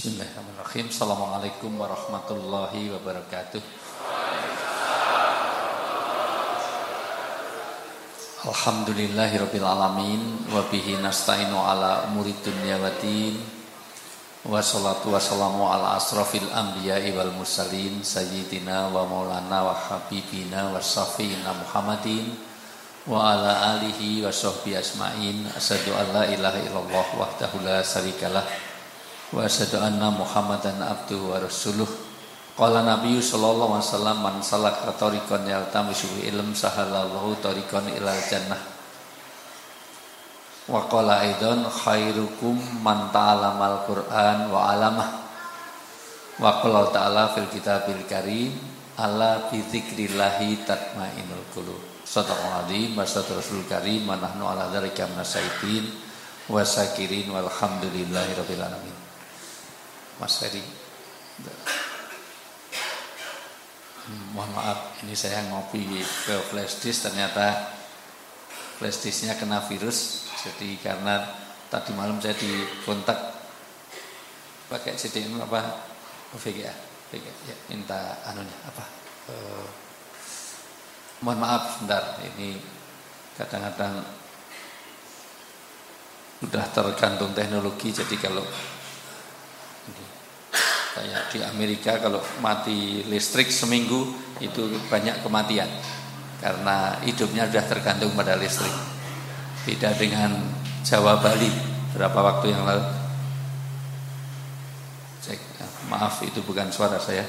Bismillahirrahmanirrahim. Assalamualaikum warahmatullahi wabarakatuh. Alhamdulillahirabbil alamin wa bihi nasta'inu ala umuri dunya waddin. Wassalatu wassalamu ala asrafil anbiya'i wal mursalin sayyidina wa maulana wa habibina wa syafi'ina Muhammadin wa ala alihi wa sahbihi asma'in. Asyhadu an la ilaha illallah wahdahu la syarikalah wa asyhadu anna Muhammadan abduhu wa rasuluh. Qala Nabi sallallahu alaihi wasallam, man salaka tariqan yaltamisu ilm sahalallahu tariqan ilal jannah. Wa qala aidan khairukum man ta'allamal Qur'an wa 'allamah. Wa qala ta'ala fil kitabil karim ala bi dzikrillahi tatma'innul qulub. Shadaqal azim wa sadaqal rasulul karim wa nahnu ala dzalika minasyaitin wa syakirin walhamdulillahirabbil alamin. Mas Ferry, mohon maaf, ini saya ngopi ke flash disk, ternyata flash disknya kena virus. Jadi karena tadi malam saya dikontak pakai CDM apa VGA ya, minta anunya apa. Mohon maaf sebentar, ini kadang-kadang udah tergantung teknologi. Jadi kalau kayak di Amerika kalau mati listrik seminggu itu banyak kematian karena hidupnya sudah tergantung pada listrik. Beda dengan Jawa Bali berapa waktu yang lalu. Cek, maaf itu bukan suara saya.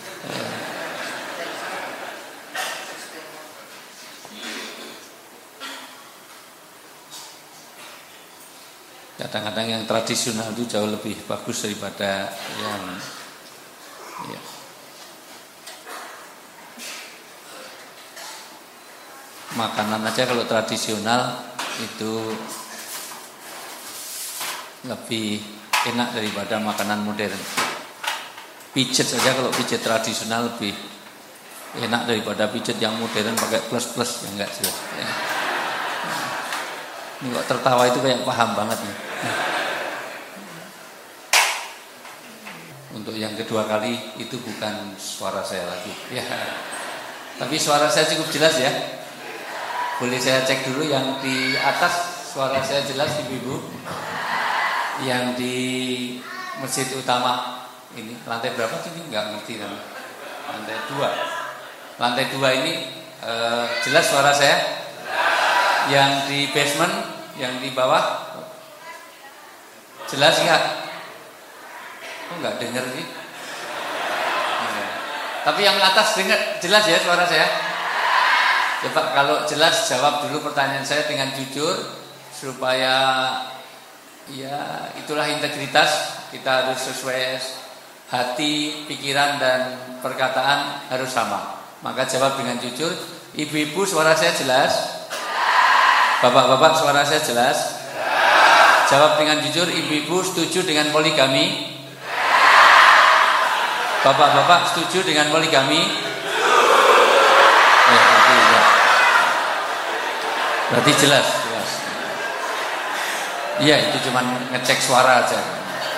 Kadang-kadang yang tradisional itu jauh lebih bagus daripada yang ya. Makanan aja kalau tradisional itu lebih enak daripada makanan modern. Pijet saja kalau pijet tradisional lebih enak daripada pijet yang modern pakai plus-plus yang enggak jelas ya. Ini kok tertawa itu kayak paham banget nih. Untuk yang kedua kali itu bukan suara saya lagi ya. Tapi suara saya cukup jelas ya. Boleh saya cek dulu yang di atas suara saya jelas ibu-ibu. Yang di masjid utama ini lantai berapa sih? Enggak ngerti kan. Lantai 2. Lantai 2 ini jelas suara saya? Yang di basement, yang di bawah jelas enggak? Oh enggak dengar sih. Tapi yang atas dengar jelas ya suara saya? Coba kalau jelas jawab dulu pertanyaan saya dengan jujur supaya ya itulah integritas. Kita harus sesuai hati, pikiran dan perkataan harus sama. Maka jawab dengan jujur. Ibu-ibu suara saya jelas? Bapak-bapak suara saya jelas? Jawab dengan jujur, ibu-ibu setuju dengan poligami? Bapak-bapak setuju dengan poligami? Ya, berarti jelas. Iya, itu cuma ngecek suara aja.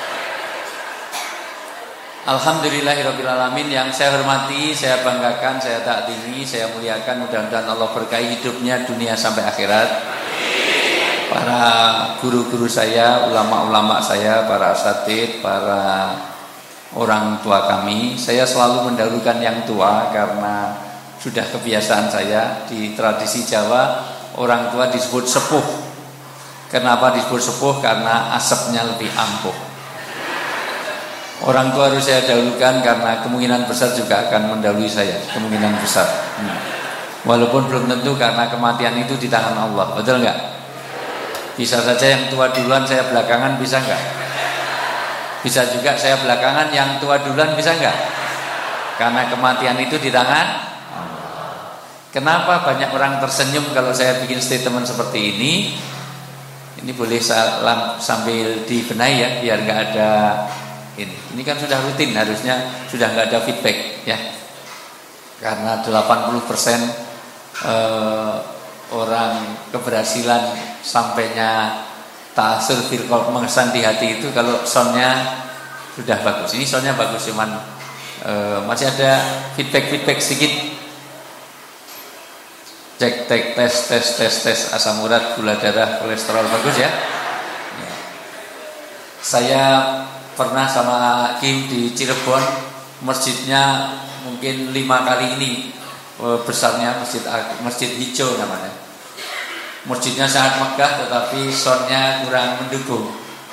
Alhamdulillahirabbil alamin, yang saya hormati, saya banggakan, saya taatimi, saya muliakan, mudah-mudahan Allah berkahi hidupnya dunia sampai akhirat. Para guru-guru saya, ulama-ulama saya, para asatidz, para orang tua kami, saya selalu mendahulukan yang tua karena sudah kebiasaan saya di tradisi Jawa orang tua disebut sepuh. Kenapa disebut sepuh? Karena asapnya lebih ampuh. Orang tua harus saya dahulukan karena kemungkinan besar juga akan mendahului saya, kemungkinan besar. Walaupun belum tentu karena kematian itu di tangan Allah, betul enggak? Bisa saja yang tua duluan saya belakangan, bisa enggak? Bisa juga saya belakangan yang tua duluan, bisa enggak? Karena kematian itu di tangan Allah. Kenapa banyak orang tersenyum kalau saya bikin statement seperti ini? Ini boleh sambil dibenahi ya, biar enggak ada ini kan sudah rutin, harusnya sudah enggak ada feedback ya. Karena 80% orang keberhasilan sampainya ta'asur fil qalb, mengesan di hati itu kalau soundnya Sudah bagus. Ini soalnya bagus, cuman masih ada feedback sedikit. Cek tes asam urat, gula darah, kolesterol bagus ya. Saya pernah sama Kim di Cirebon, masjidnya mungkin 5 kali ini besarnya, masjid hijau namanya. Masjidnya sangat megah tetapi soundnya kurang mendukung.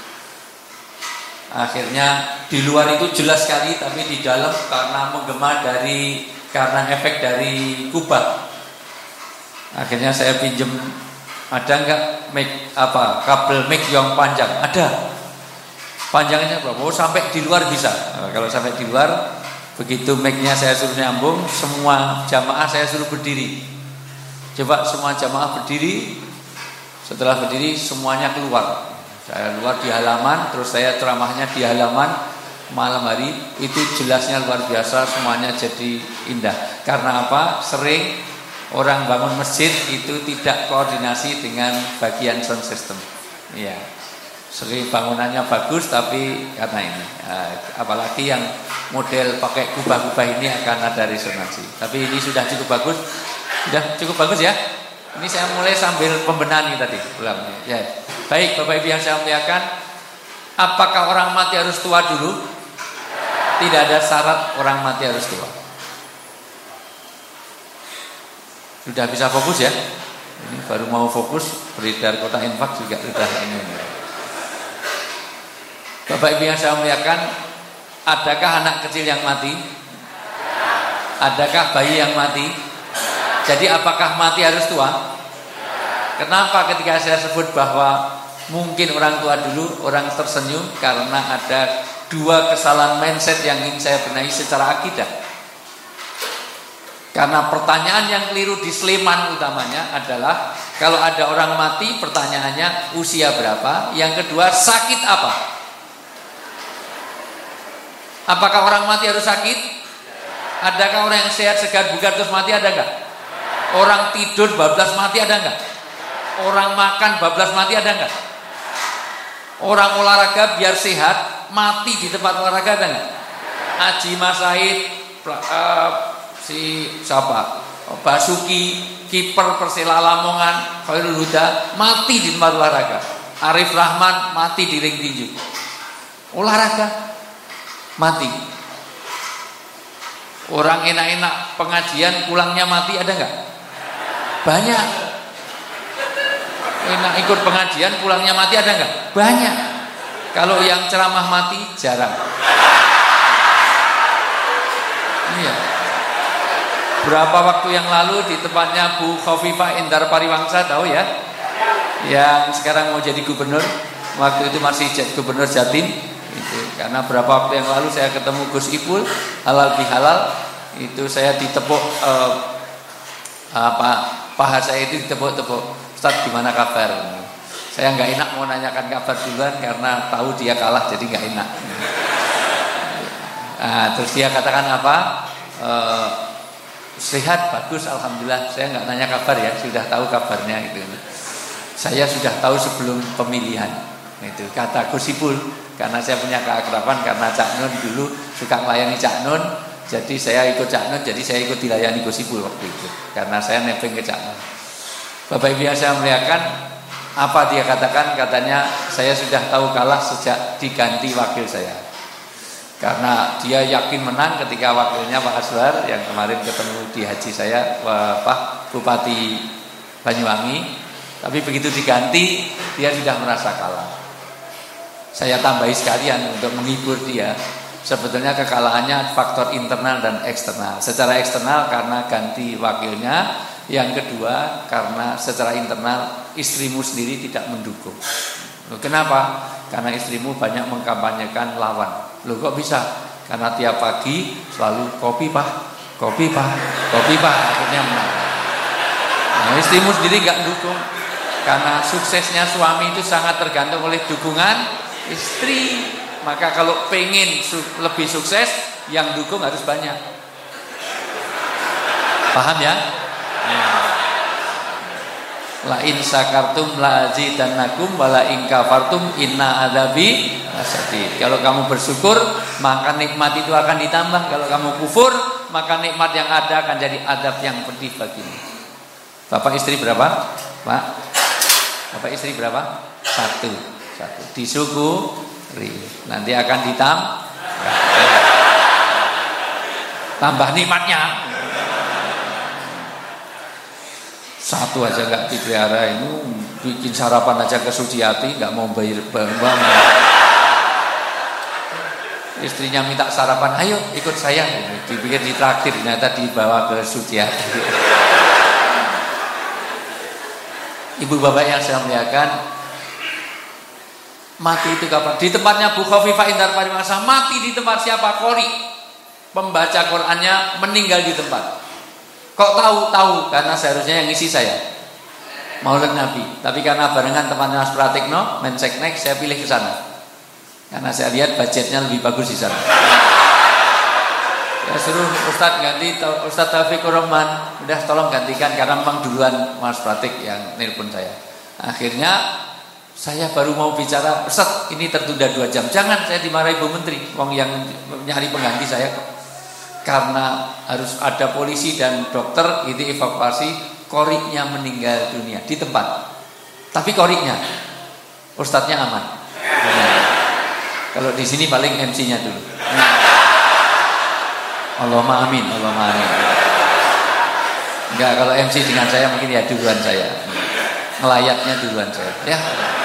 Akhirnya di luar itu jelas sekali, tapi di dalam karena menggema karena efek dari kubah. Akhirnya saya pinjem, ada enggak kabel mic yang panjang? Ada. Panjangnya berapa? Oh, sampai di luar bisa. Kalau sampai di luar, begitu mic-nya saya suruh nyambung, semua jamaah saya suruh berdiri. Coba semua jamaah berdiri. Setelah berdiri semuanya keluar. Saya keluar di halaman, terus saya ceramahnya di halaman malam hari. Itu jelasnya luar biasa, semuanya jadi indah. Karena apa? Sering orang bangun masjid itu tidak koordinasi dengan bagian sound system. Iya. Sering bangunannya bagus tapi karena ini. Apalagi yang model pakai kubah-kubah ini akan ada resonansi. Tapi ini sudah cukup bagus. Sudah cukup bagus ya. Ini saya mulai sambil pembenahan tadi ulang. Ya. Baik, Bapak Ibu yang saya muliakan, apakah orang mati harus tua dulu? Tidak ada syarat orang mati harus tua. Sudah bisa fokus ya? Ini baru mau fokus, beredar kotak infak juga sudah ini. Bapak Ibu yang saya muliakan, adakah anak kecil yang mati? Adakah bayi yang mati? Jadi apakah mati harus tua? Kenapa ketika saya sebut bahwa mungkin orang tua dulu, orang tersenyum? Karena ada 2 kesalahan mindset yang ingin saya benahi secara akidah. Karena pertanyaan yang keliru di Sleman utamanya adalah, kalau ada orang mati, pertanyaannya usia berapa? Yang kedua, sakit apa? Apakah orang mati harus sakit? Adakah orang yang sehat, segar, bugar terus mati? Ada enggak? Orang tidur bablas mati ada enggak? Orang makan bablas mati ada enggak? Orang olahraga biar sehat mati di tempat olahraga ada enggak? Haji Mas Said, si siapa? Basuki, kiper Persela Lamongan, Khairul Huda mati di tempat olahraga. Arif Rahman mati di ring tinju. Olahraga mati. Orang enak-enak pengajian pulangnya mati ada enggak? Banyak. Enak ikut pengajian pulangnya mati ada enggak? Banyak. Kalau yang ceramah mati jarang. Iya. Berapa waktu yang lalu di tempatnya Bu Khofifah Indar Pariwangsa, tahu ya? Yang sekarang mau jadi gubernur, waktu itu masih gubernur Jatim. Itu karena berapa waktu yang lalu saya ketemu Gus Ipul, halal bihalal, itu saya ditepuk paha saya itu ditepuk-tepuk. Ustaz gimana kabar? Saya nggak enak mau nanyakan kabar duluan karena tahu dia kalah jadi nggak enak. Terus dia katakan apa? Sehat, bagus, alhamdulillah. Saya nggak nanya kabar ya, sudah tahu kabarnya gitu. Saya sudah tahu sebelum pemilihan. Itu kata Gus Ipul, karena saya punya keakraban karena Cak Nun dulu suka melayani Cak Nun, jadi saya ikut Cak Nun, jadi saya ikut dilayani Gus Ipul waktu itu karena saya nebeng ke Cak Nun. Bapak Ibu yang saya muliakan, apa dia katakan? Katanya saya sudah tahu kalah sejak diganti wakil saya. Karena dia yakin menang ketika wakilnya Pak Aswar yang kemarin ketemu di haji saya, Pak Bupati Banyuwangi. Tapi begitu diganti, dia sudah merasa kalah. Saya tambahi sekalian untuk menghibur dia. Sebetulnya kekalahannya faktor internal dan eksternal. Secara eksternal karena ganti wakilnya. Yang kedua karena secara internal istrimu sendiri tidak mendukung. Loh, kenapa? Karena istrimu banyak mengkampanyekan lawan. Loh kok bisa? Karena tiap pagi selalu kopi pak, akhirnya menang. Nah, istrimu sendiri gak dukung. Karena suksesnya suami itu sangat tergantung oleh dukungan istri. Maka kalau pengen lebih sukses, yang dukung harus banyak. Paham ya? La in sakartum la azidannakum wa la in kafartum inna adzabi lasyadid. Kalau kamu bersyukur, maka nikmat itu akan ditambah. Kalau kamu kufur, maka nikmat yang ada akan jadi adab yang pedih bagimu. Bapak istri berapa? Pak? Bapak istri berapa? Satu. Disyukuri. Nanti akan tambah nikmatnya. Satu aja nggak dipelihara, ini bikin sarapan aja ke Suciati nggak mau bayar bang. Istrinya minta sarapan, ayo ikut saya. Dipikir ditraktir, ternyata dibawa ke Suciati. Ibu bapak yang saya muliakan, mati itu kapan? Di tempatnya Bu Khofifah Indar Parimasa, mati di tempat siapa? Qori, pembaca Qurannya meninggal di tempat. Kok tahu? Karena seharusnya yang ngisi saya Maulid Nabi. Tapi karena barengan temannya Mas Pratikno, Menseknek, saya pilih ke sana. Karena saya lihat budgetnya lebih bagus di sana. Ya suruh Ustadz ganti, Ustadz Taufikur Rahman, udah tolong gantikan karena memang duluan Mas Pratik yang nelpon saya. Akhirnya saya baru mau bicara, Ustadz ini tertunda 2 jam. Jangan, saya dimarahi Bu Menteri, wong yang nyari pengganti saya kok. Karena harus ada polisi dan dokter, itu evakuasi. Qori'nya meninggal dunia di tempat. Tapi qori'nya, ustadznya aman. Kalau di sini paling MC-nya dulu. Allahumma amin, Allahumma amin. Enggak, kalau MC dengan saya mungkin ya duluan saya. Ngelayatnya duluan saya. Ya.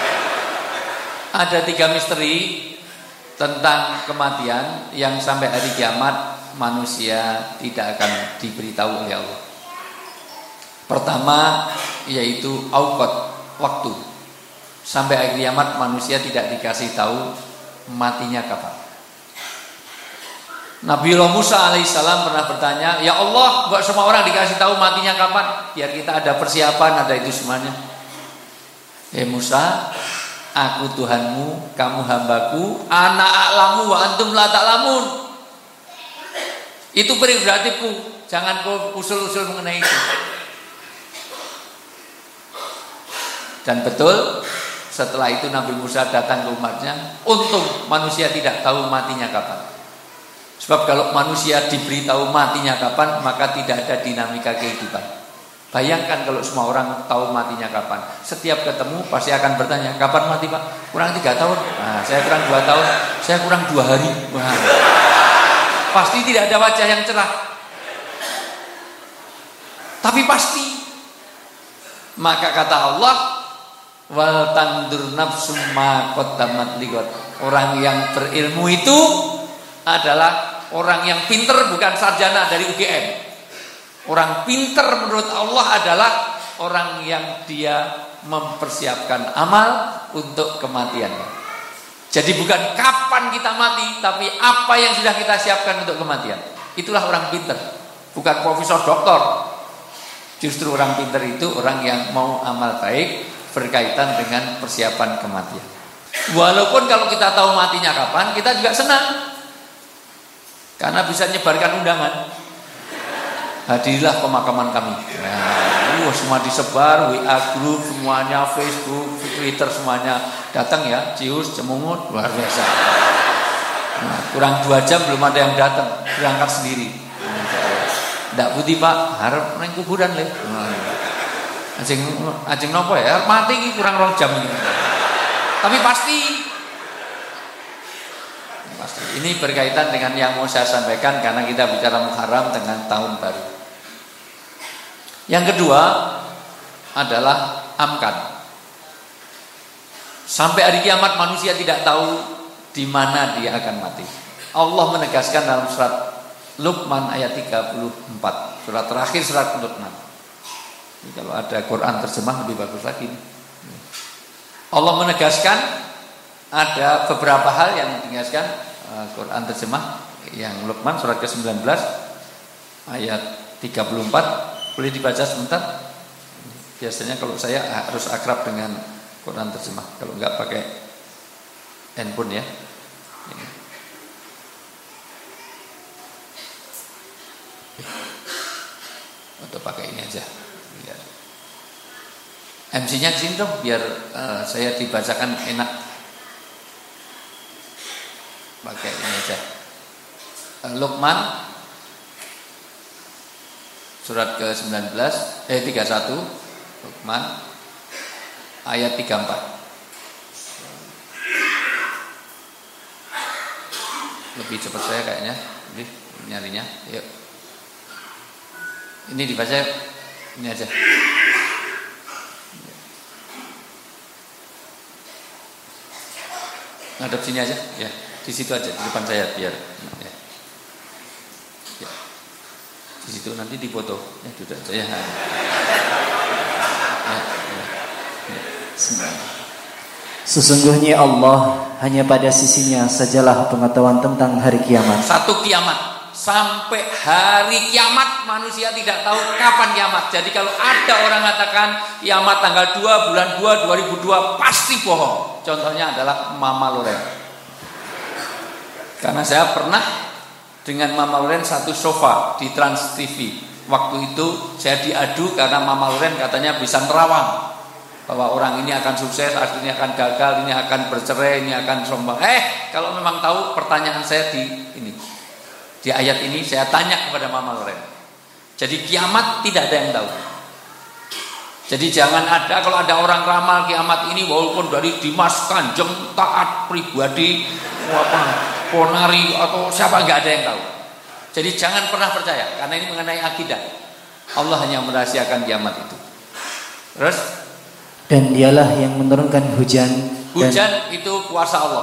Ada 3 misteri tentang kematian yang sampai hari kiamat manusia tidak akan diberitahu oleh Allah. Pertama yaitu auqat, waktu. Sampai akhir kiamat manusia tidak dikasih tahu matinya kapan. Nabiullah Musa alaihissalam pernah bertanya, ya Allah, buat semua orang dikasih tahu matinya kapan, biar kita ada persiapan, ada itu semuanya. Musa, aku Tuhanmu, kamu hambaku, ana a'lamu wa antum la ta'lamun. Itu prerogatifku, jangan kau usul-usul mengenai itu. Dan betul, setelah itu Nabi Musa datang ke umatnya, untung manusia tidak tahu matinya kapan. Sebab kalau manusia diberitahu matinya kapan, maka tidak ada dinamika kehidupan. Bayangkan kalau semua orang tahu matinya kapan, setiap ketemu pasti akan bertanya, kapan mati Pak? Kurang 3 tahun, nah, saya kurang 2 tahun, saya kurang 2 hari. Wah. Pasti tidak ada wajah yang cerah. Tapi pasti. Maka kata Allah, wal tandur nafsum ma qaddamat ligot. Orang yang berilmu itu adalah orang yang pinter, bukan sarjana dari UGM. Orang pinter menurut Allah adalah orang yang dia mempersiapkan amal untuk kematiannya. Jadi bukan kapan kita mati, tapi apa yang sudah kita siapkan untuk kematian. Itulah orang pinter, bukan profesor doktor. Justru orang pinter itu orang yang mau amal baik berkaitan dengan persiapan kematian. Walaupun kalau kita tahu matinya kapan, kita juga senang, karena bisa menyebarkan undangan. Hadirilah pemakaman kami. Nah, semua disebar, WA group semuanya, Facebook, Twitter semuanya datang ya, cius, cemungut, luar biasa. Nah, kurang 2 jam belum ada yang datang, berangkat sendiri. Ndak putih Pak, harap nang kuburan le. Ajeng nopo ya, mati iki kurang 2 jam ini. Tapi pasti. Ini berkaitan dengan yang mau saya sampaikan karena kita bicara Muharram dengan tahun baru. Yang kedua adalah amkan. Sampai hari kiamat manusia tidak tahu di mana dia akan mati. Allah menegaskan dalam surat Luqman ayat 34, surat terakhir surat Luqman. Ini kalau ada Quran terjemah lebih bagus lagi. Allah menegaskan, ada beberapa hal yang ditegaskan Quran terjemah yang Luqman surat ke-19 ayat 34. Boleh dibaca sebentar? Biasanya kalau saya harus akrab dengan Quran terjemah, kalau enggak pakai handphone ya. Ini. Atau pakai ini aja. Lihat. MC-nya kesini dong, biar saya dibacakan enak. Pakai ini aja. Luqman surat ke-19 31 Luqman ayat 34. Lebih cepat saya kayaknya. Jadi nyarinya. Yuk. Ini dibaca ini aja. Ngadep sini aja, ya. Di situ aja, di depan saya biar. Ya. Ya. Di situ nanti dipoto. Ya, duduk aja ya. Ya. Sesungguhnya Allah hanya pada sisinya sajalah pengetahuan tentang hari kiamat. Satu kiamat. Sampai hari kiamat manusia tidak tahu kapan kiamat. Jadi kalau ada orang mengatakan kiamat tanggal 2 bulan 2 2002 pasti bohong. Contohnya adalah Mama Loren. Karena saya pernah dengan Mama Loren satu sofa di Trans TV. Waktu itu saya diadu karena Mama Loren katanya bisa nerawang bahwa orang ini akan sukses, artinya akan gagal, ini akan bercerai, ini akan sombong. Kalau memang tahu pertanyaan saya di ini. Di ayat ini saya tanya kepada Mama Loren. Jadi kiamat tidak ada yang tahu. Jadi jangan ada kalau ada orang ramal kiamat ini walaupun dari Dimas Kanjeng taat pribadi Ponari atau siapa nggak ada yang tahu. Jadi jangan pernah percaya karena ini mengenai akidah. Allah hanya merahasiakan kiamat itu. Terus dan dialah yang menurunkan hujan. Hujan itu kuasa Allah.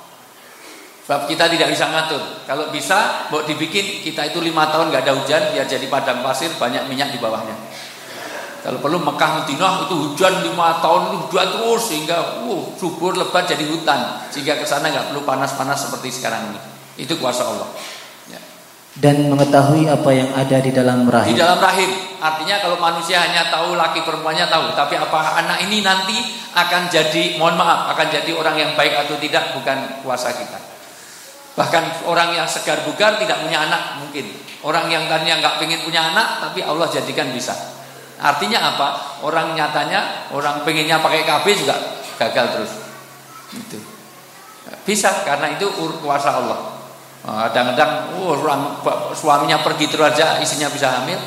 Sebab kita tidak bisa ngatur. Kalau bisa, mau dibikin kita itu 5 tahun nggak ada hujan, biar jadi padang pasir banyak minyak di bawahnya. Kalau perlu Mekah Madinah itu hujan 5 tahun itu hujan terus sehingga subur lebat jadi hutan, sehingga ke sana nggak perlu panas-panas seperti sekarang ini. Itu kuasa Allah. Ya. Dan mengetahui apa yang ada di dalam rahim. Di dalam rahim, artinya kalau manusia hanya tahu laki perempuannya tahu, tapi apa anak ini nanti akan jadi, mohon maaf, akan jadi orang yang baik atau tidak bukan kuasa kita. Bahkan orang yang segar bugar tidak punya anak mungkin. Orang yang tadinya nggak pengen punya anak tapi Allah jadikan bisa. Artinya apa? Orang nyatanya orang pengennya pakai KB juga gagal terus. Itu bisa karena itu kuasa Allah. Kadang-kadang orang suaminya pergi terus aja istrinya bisa hamil.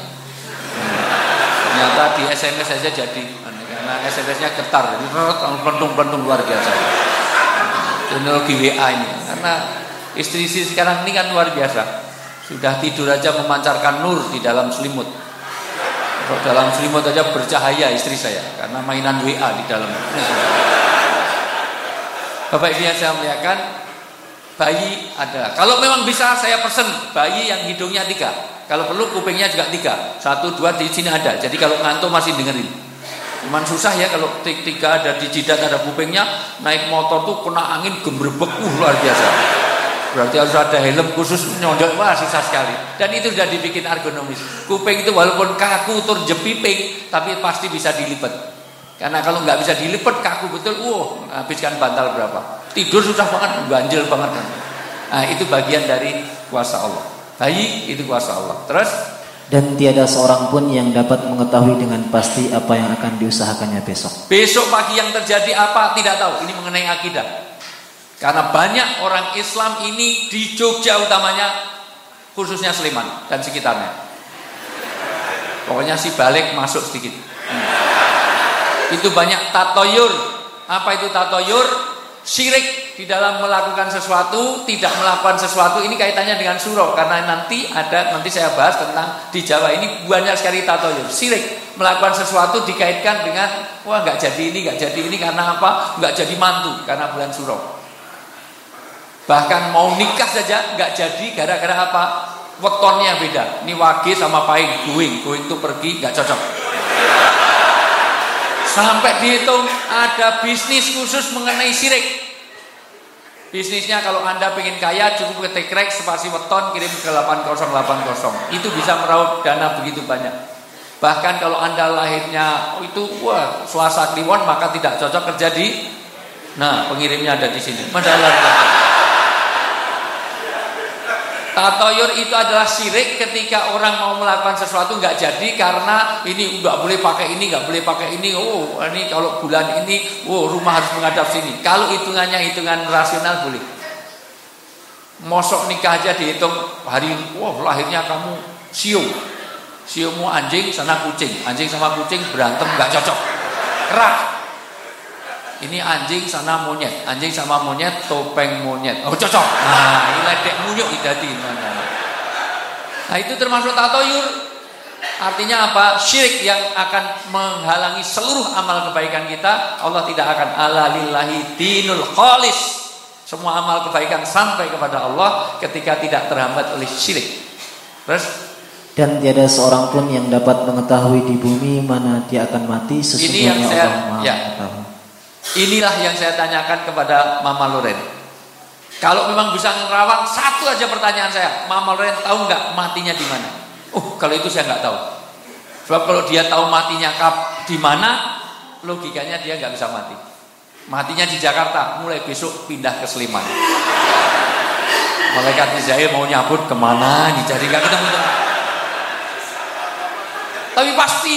Ternyata di SMS saja jadi karena SMS-nya getar, pentung luar biasa. Teknologi WA ini karena istri-istri sekarang ini kan luar biasa. Sudah tidur aja memancarkan nur di dalam selimut. Kalau dalam selimut aja bercahaya istri saya karena mainan WA di dalam. Bapak Ibu yang saya muliakan, bayi ada. Kalau memang bisa saya pesen bayi yang hidungnya 3. Kalau perlu kupingnya juga 3. 1, 2 di sini ada. Jadi kalau ngantuk masih dengerin. Cuman susah ya kalau 3 ada di jidat ada kupingnya, naik motor tuh kena angin gembrebek luar biasa. Berarti harus ada helm khusus nyodok, wah susah sekali. Dan itu sudah dibikin ergonomis. Kuping itu walaupun kaku tur jepiping, tapi pasti bisa dilipat. Karena kalau nggak bisa dilipat kaku betul, habiskan bantal berapa? Tidur susah banget, ganjil banget. Nah itu bagian dari kuasa Allah. Bayi itu kuasa Allah. Terus dan tiada seorang pun yang dapat mengetahui dengan pasti apa yang akan diusahakannya besok. Besok pagi yang terjadi apa tidak tahu. Ini mengenai akidah. Karena banyak orang Islam ini di Jogja utamanya, khususnya Sleman dan sekitarnya. Pokoknya si balik masuk sedikit. Itu banyak tatoyur. Apa itu tatoyur? Syirik di dalam melakukan sesuatu, tidak melakukan sesuatu. Ini kaitannya dengan surah. Karena nanti saya bahas tentang di Jawa ini banyak sekali tatoyur. Syirik, melakukan sesuatu dikaitkan dengan nggak jadi ini karena apa? Nggak jadi mantu karena bulan surah. Bahkan mau nikah saja nggak jadi gara-gara apa? Wetonnya beda. Ini wage sama pahing, going itu pergi nggak cocok. Sampai dihitung ada bisnis khusus mengenai syirik. Bisnisnya kalau Anda pengen kaya cukup ketik spasi weton kirim ke 8080. Itu bisa meraup dana begitu banyak. Bahkan kalau Anda lahirnya Selasa Kliwon maka tidak cocok kerja di. Nah pengirimnya ada di sini. Masalah. Tatoyur itu adalah syirik ketika orang mau melakukan sesuatu nggak jadi karena ini nggak boleh pakai ini, nggak boleh pakai ini. Oh, ini kalau bulan ini, rumah harus menghadap sini. Kalau hitungannya hitungan rasional boleh. Mosok nikah aja dihitung hari, lahirnya kamu siu, siumu anjing, sana kucing, anjing sama kucing berantem nggak cocok, kerak. Ini anjing sana monyet, anjing sama monyet topeng monyet. Oh cocok. Nah, ini ledek munyuk idadi mana. Nah, itu termasuk tatoyur. Artinya apa? Syirik yang akan menghalangi seluruh amal kebaikan kita. Allah tidak akan ala lillahi dinul khalis. Semua amal kebaikan sampai kepada Allah ketika tidak terhambat oleh syirik. Terus dan tiada seorang pun yang dapat mengetahui di bumi mana dia akan mati sesungguhnya Allah Maha mengetahui. Inilah yang saya tanyakan kepada Mama Loren. Kalau memang bisa ngerawang, satu aja pertanyaan saya, Mama Loren tahu nggak matinya di mana? Kalau itu saya nggak tahu. Sebab kalau dia tahu matinya di mana, logikanya dia nggak bisa mati. Matinya di Jakarta, mulai besok pindah ke Sleman. Malaikat Israel mau nyabut kemana? Dicari nggak ketemu. Tapi pasti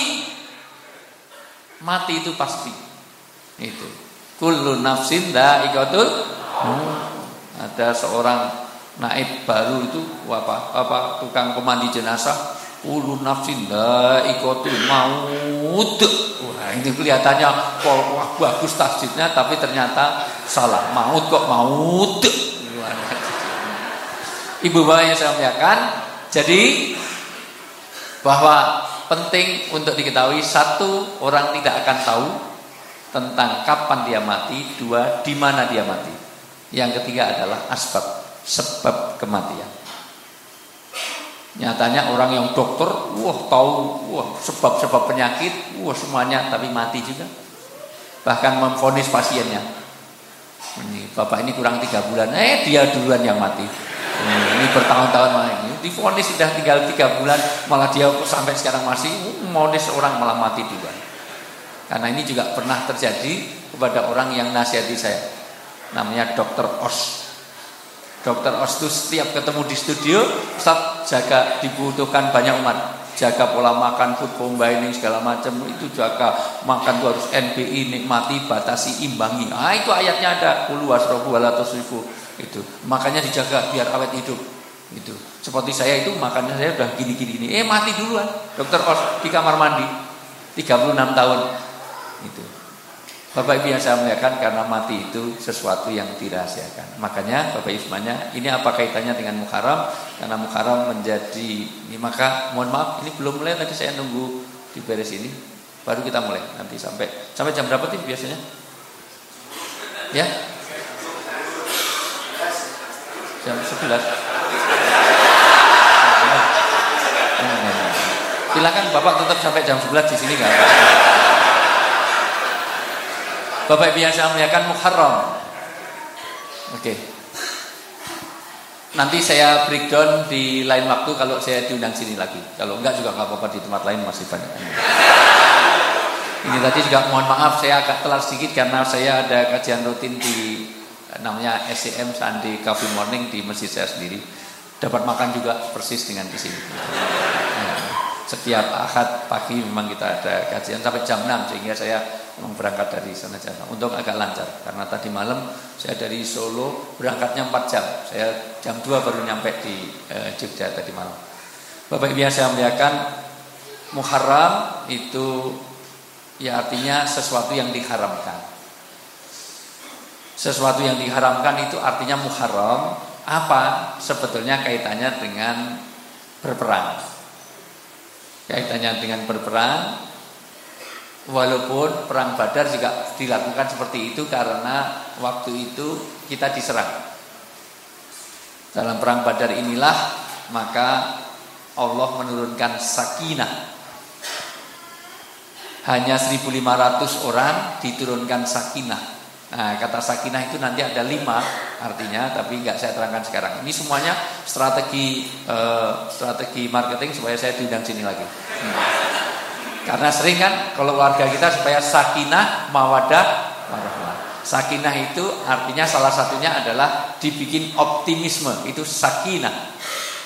mati itu pasti. Itu kullu nafsin dha'iqatul. Ada seorang naib baru itu apa tukang pemandi jenazah, kullu nafsin dha'iqatul maut. Wah, ini kelihatannya wah bagus tafsirnya tapi ternyata salah. Maut kok maut. Ibu bapak yang saya muliakan, jadi bahwa penting untuk diketahui, satu, orang tidak akan tahu tentang kapan dia mati, dua, di mana dia mati. Yang ketiga adalah sebab kematian. Nyatanya orang yang dokter, tahu sebab-sebab penyakit, semuanya, tapi mati juga. Bahkan memvonis pasiennya. Ini bapak ini kurang 3 bulan, dia duluan yang mati. Ini bertahun-tahun ini divonis sudah tinggal 3 bulan, malah dia sampai sekarang masih vonis orang malah mati duluan. Karena ini juga pernah terjadi kepada orang yang nasihati saya. Namanya Dr. Os. Dr. Os itu setiap ketemu di studio, Ustaz, jaga, dibutuhkan banyak umat. Jaga pola makan, food combining segala macam, itu jaga makan itu harus NBI, nikmati, batasi, imbangi. Itu ayatnya ada, qul wasrabu wala tusrifu. Itu. Makanya dijaga biar awet hidup. Itu. Seperti saya itu makannya saya udah gini-gini. Mati duluan. Dr. Os di kamar mandi. 36 tahun. Itu. Bapak Ibu yang saya muliakan, karena mati itu sesuatu yang dirahasiakan. Makanya Bapak Ibu semuanya, ini apa kaitannya dengan Muharram? Karena Muharram menjadi ini, maka mohon maaf ini belum mulai, tadi saya nunggu diberes ini baru kita mulai. Nanti sampai jam berapa sih biasanya? Ya? Jam 11. Silakan Bapak tetap sampai jam 11 di sini enggak apa-apa. Bapak Ibu yang saya muliakan, Muharram. Oke. Nanti saya breakdown di lain waktu kalau saya diundang sini lagi. Kalau enggak juga enggak apa-apa, di tempat lain masih banyak. Ini tadi juga mohon maaf saya agak telat sedikit karena saya ada kajian rutin di namanya SCM Sunday Coffee Morning di masjid saya sendiri. Dapat makan juga persis dengan di sini. Setiap Ahad pagi memang kita ada kajian sampai jam 6 sehingga saya memang berangkat dari sana jauh untuk agak lancar karena tadi malam saya dari Solo berangkatnya 4 jam. Saya jam 2 baru nyampe di Jogja tadi malam. Bapak Ibu yang saya muliakan, Muharram itu ya artinya sesuatu yang diharamkan. Sesuatu yang diharamkan itu artinya Muharram. Apa sebetulnya kaitannya dengan berperang? Kaitannya dengan berperang, walaupun perang Badar juga dilakukan seperti itu karena waktu itu kita diserang. Dalam perang Badar inilah maka Allah menurunkan sakinah. Hanya 1.500 orang diturunkan sakinah. Nah, kata sakinah itu nanti ada 5 artinya, tapi nggak saya terangkan sekarang. Ini semuanya strategi marketing supaya saya diundang sini lagi. Karena sering kan kalau warga kita supaya sakinah, mawaddah, warahmah. Sakinah itu artinya salah satunya adalah dibikin optimisme, itu sakinah.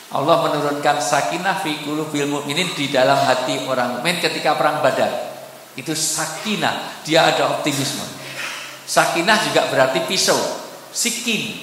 Allah menurunkan sakinah fi qulubil mu'minin di dalam hati orang mukmin ketika perang Badar. Itu sakinah, dia ada optimisme. Sakinah juga berarti pisau, sikin.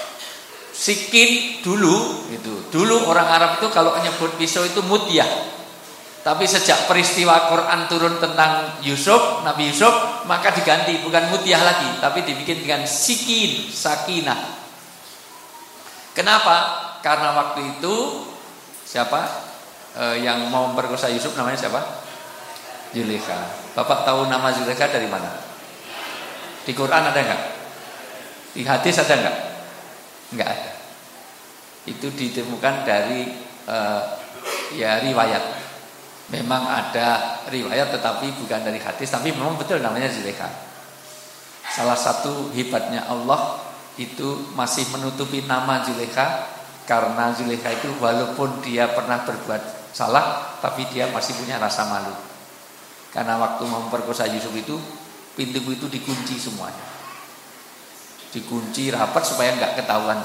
Sikin dulu itu. Dulu orang Arab itu kalau nyebut pisau itu mutyah. Tapi sejak peristiwa Quran turun tentang Yusuf, Nabi Yusuf, maka diganti bukan mutyah lagi, tapi dibikin dengan sikin, sakinah. Kenapa? Karena waktu itu siapa yang mau memperkosa Yusuf namanya siapa? Zulaikha. Bapak tahu nama Zulaikha dari mana? Di Quran ada enggak? Di hadis ada enggak? Enggak ada. Itu ditemukan dari riwayat. Memang ada riwayat tetapi bukan dari hadis, tapi memang betul namanya Zulaikha. Salah satu hebatnya Allah itu masih menutupi nama Zulaikha, karena Zulaikha itu walaupun dia pernah berbuat salah, tapi dia masih punya rasa malu. Karena waktu memperkosa Yusuf itu pintu itu dikunci semuanya, dikunci rapat supaya nggak ketahuan.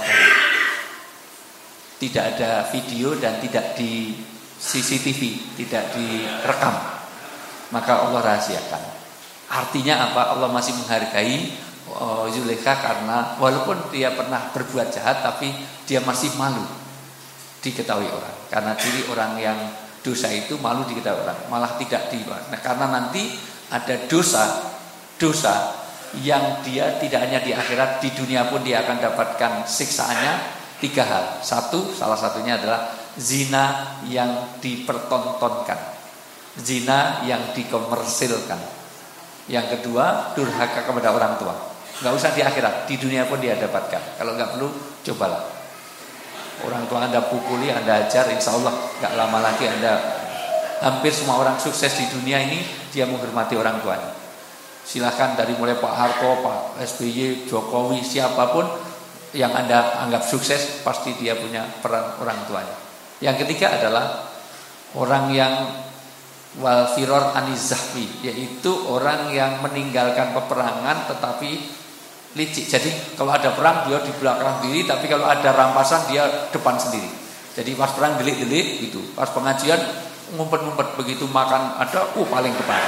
Tidak ada video dan tidak di CCTV, tidak direkam, maka Allah rahasiakan. Artinya apa? Allah masih menghargai Zulaikha karena walaupun dia pernah berbuat jahat, tapi dia masih malu diketahui orang. Karena ciri orang yang dosa itu malu diketahui orang, malah tidak karena nanti ada dosa yang dia tidak hanya di akhirat, di dunia pun dia akan dapatkan siksaannya. 3 hal. Salah satunya adalah zina yang dipertontonkan, zina yang dikomersilkan. Yang kedua, durhaka kepada orang tua. Nggak usah di akhirat, di dunia pun dia dapatkan. Kalau nggak perlu, cobalah. Orang tua Anda pukuli, Anda ajar, insya Allah nggak lama lagi Anda. Hampir semua orang sukses di dunia ini dia menghormati orang tuanya. Silahkan dari mulai Pak Harto, Pak SBY, Jokowi, siapapun yang Anda anggap sukses, pasti dia punya peran orang tuanya. Yang ketiga adalah orang yang wal firor anizahwi, yaitu orang yang meninggalkan peperangan tetapi licik. Jadi kalau ada perang dia di belakang diri, tapi kalau ada rampasan dia depan sendiri. Jadi pas perang delik-delik gitu, pas pengajian ngumpet-ngumpet, begitu makan ada paling depan.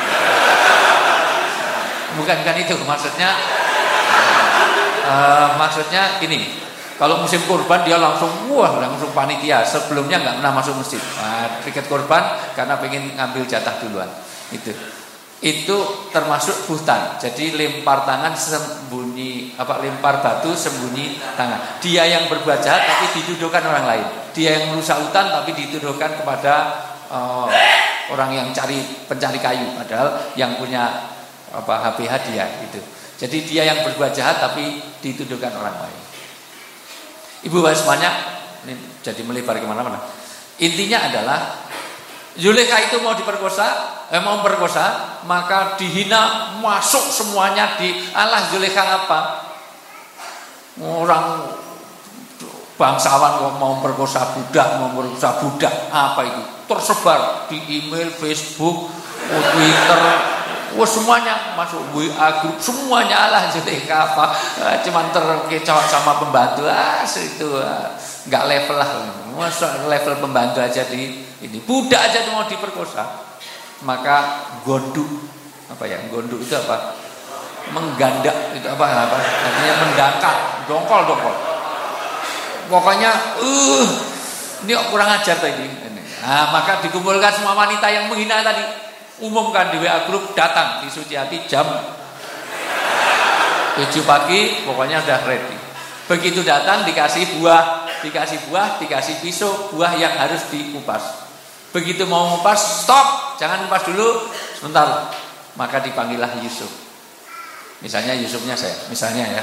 Bukan itu maksudnya. Maksudnya ini, kalau musim kurban dia langsung panitia, sebelumnya nggak pernah masuk masjid. Tiket kurban karena pengen ngambil jatah duluan. Itu termasuk buhtan. Jadi lempar tangan sembunyi, lempar batu sembunyi tangan. Dia yang berbuat jahat tapi dituduhkan orang lain. Dia yang merusak hutan tapi dituduhkan kepada orang yang pencari kayu, padahal yang punya HPH dia itu. Jadi dia yang berbuat jahat tapi dituduhkan orang lain. Ibu bapak semuanya, ini jadi melebar kemana-mana. Intinya adalah Zulaikha itu mau memperkosa, maka dihina, masuk semuanya di Allah. Zulaikha apa? Orang bangsawan kok mau memperkosa budak, apa itu? Tersebar di email, Facebook, Twitter. Semuanya masuk WA grup, semuanya Allah Zulaikha apa? Cuman terkecoh sama pembantu, itu nggak level lah. Masa level pembantu aja ini budak aja mau diperkosa. Maka gonduk itu apa? Menggandak itu apa? Artinya mendangkal, dongkol. Pokoknya ini kurang ajar tadi. Maka dikumpulkan semua wanita yang menghina tadi. Umumkan di WA grup, datang di Suciati jam 7 pagi, pokoknya udah ready. Begitu datang dikasih buah, dikasih pisau, buah yang harus dikupas. Begitu mau ngupas, stop, jangan ngupas dulu, sebentar. Maka dipanggillah Yusuf. Misalnya Yusufnya saya, misalnya ya.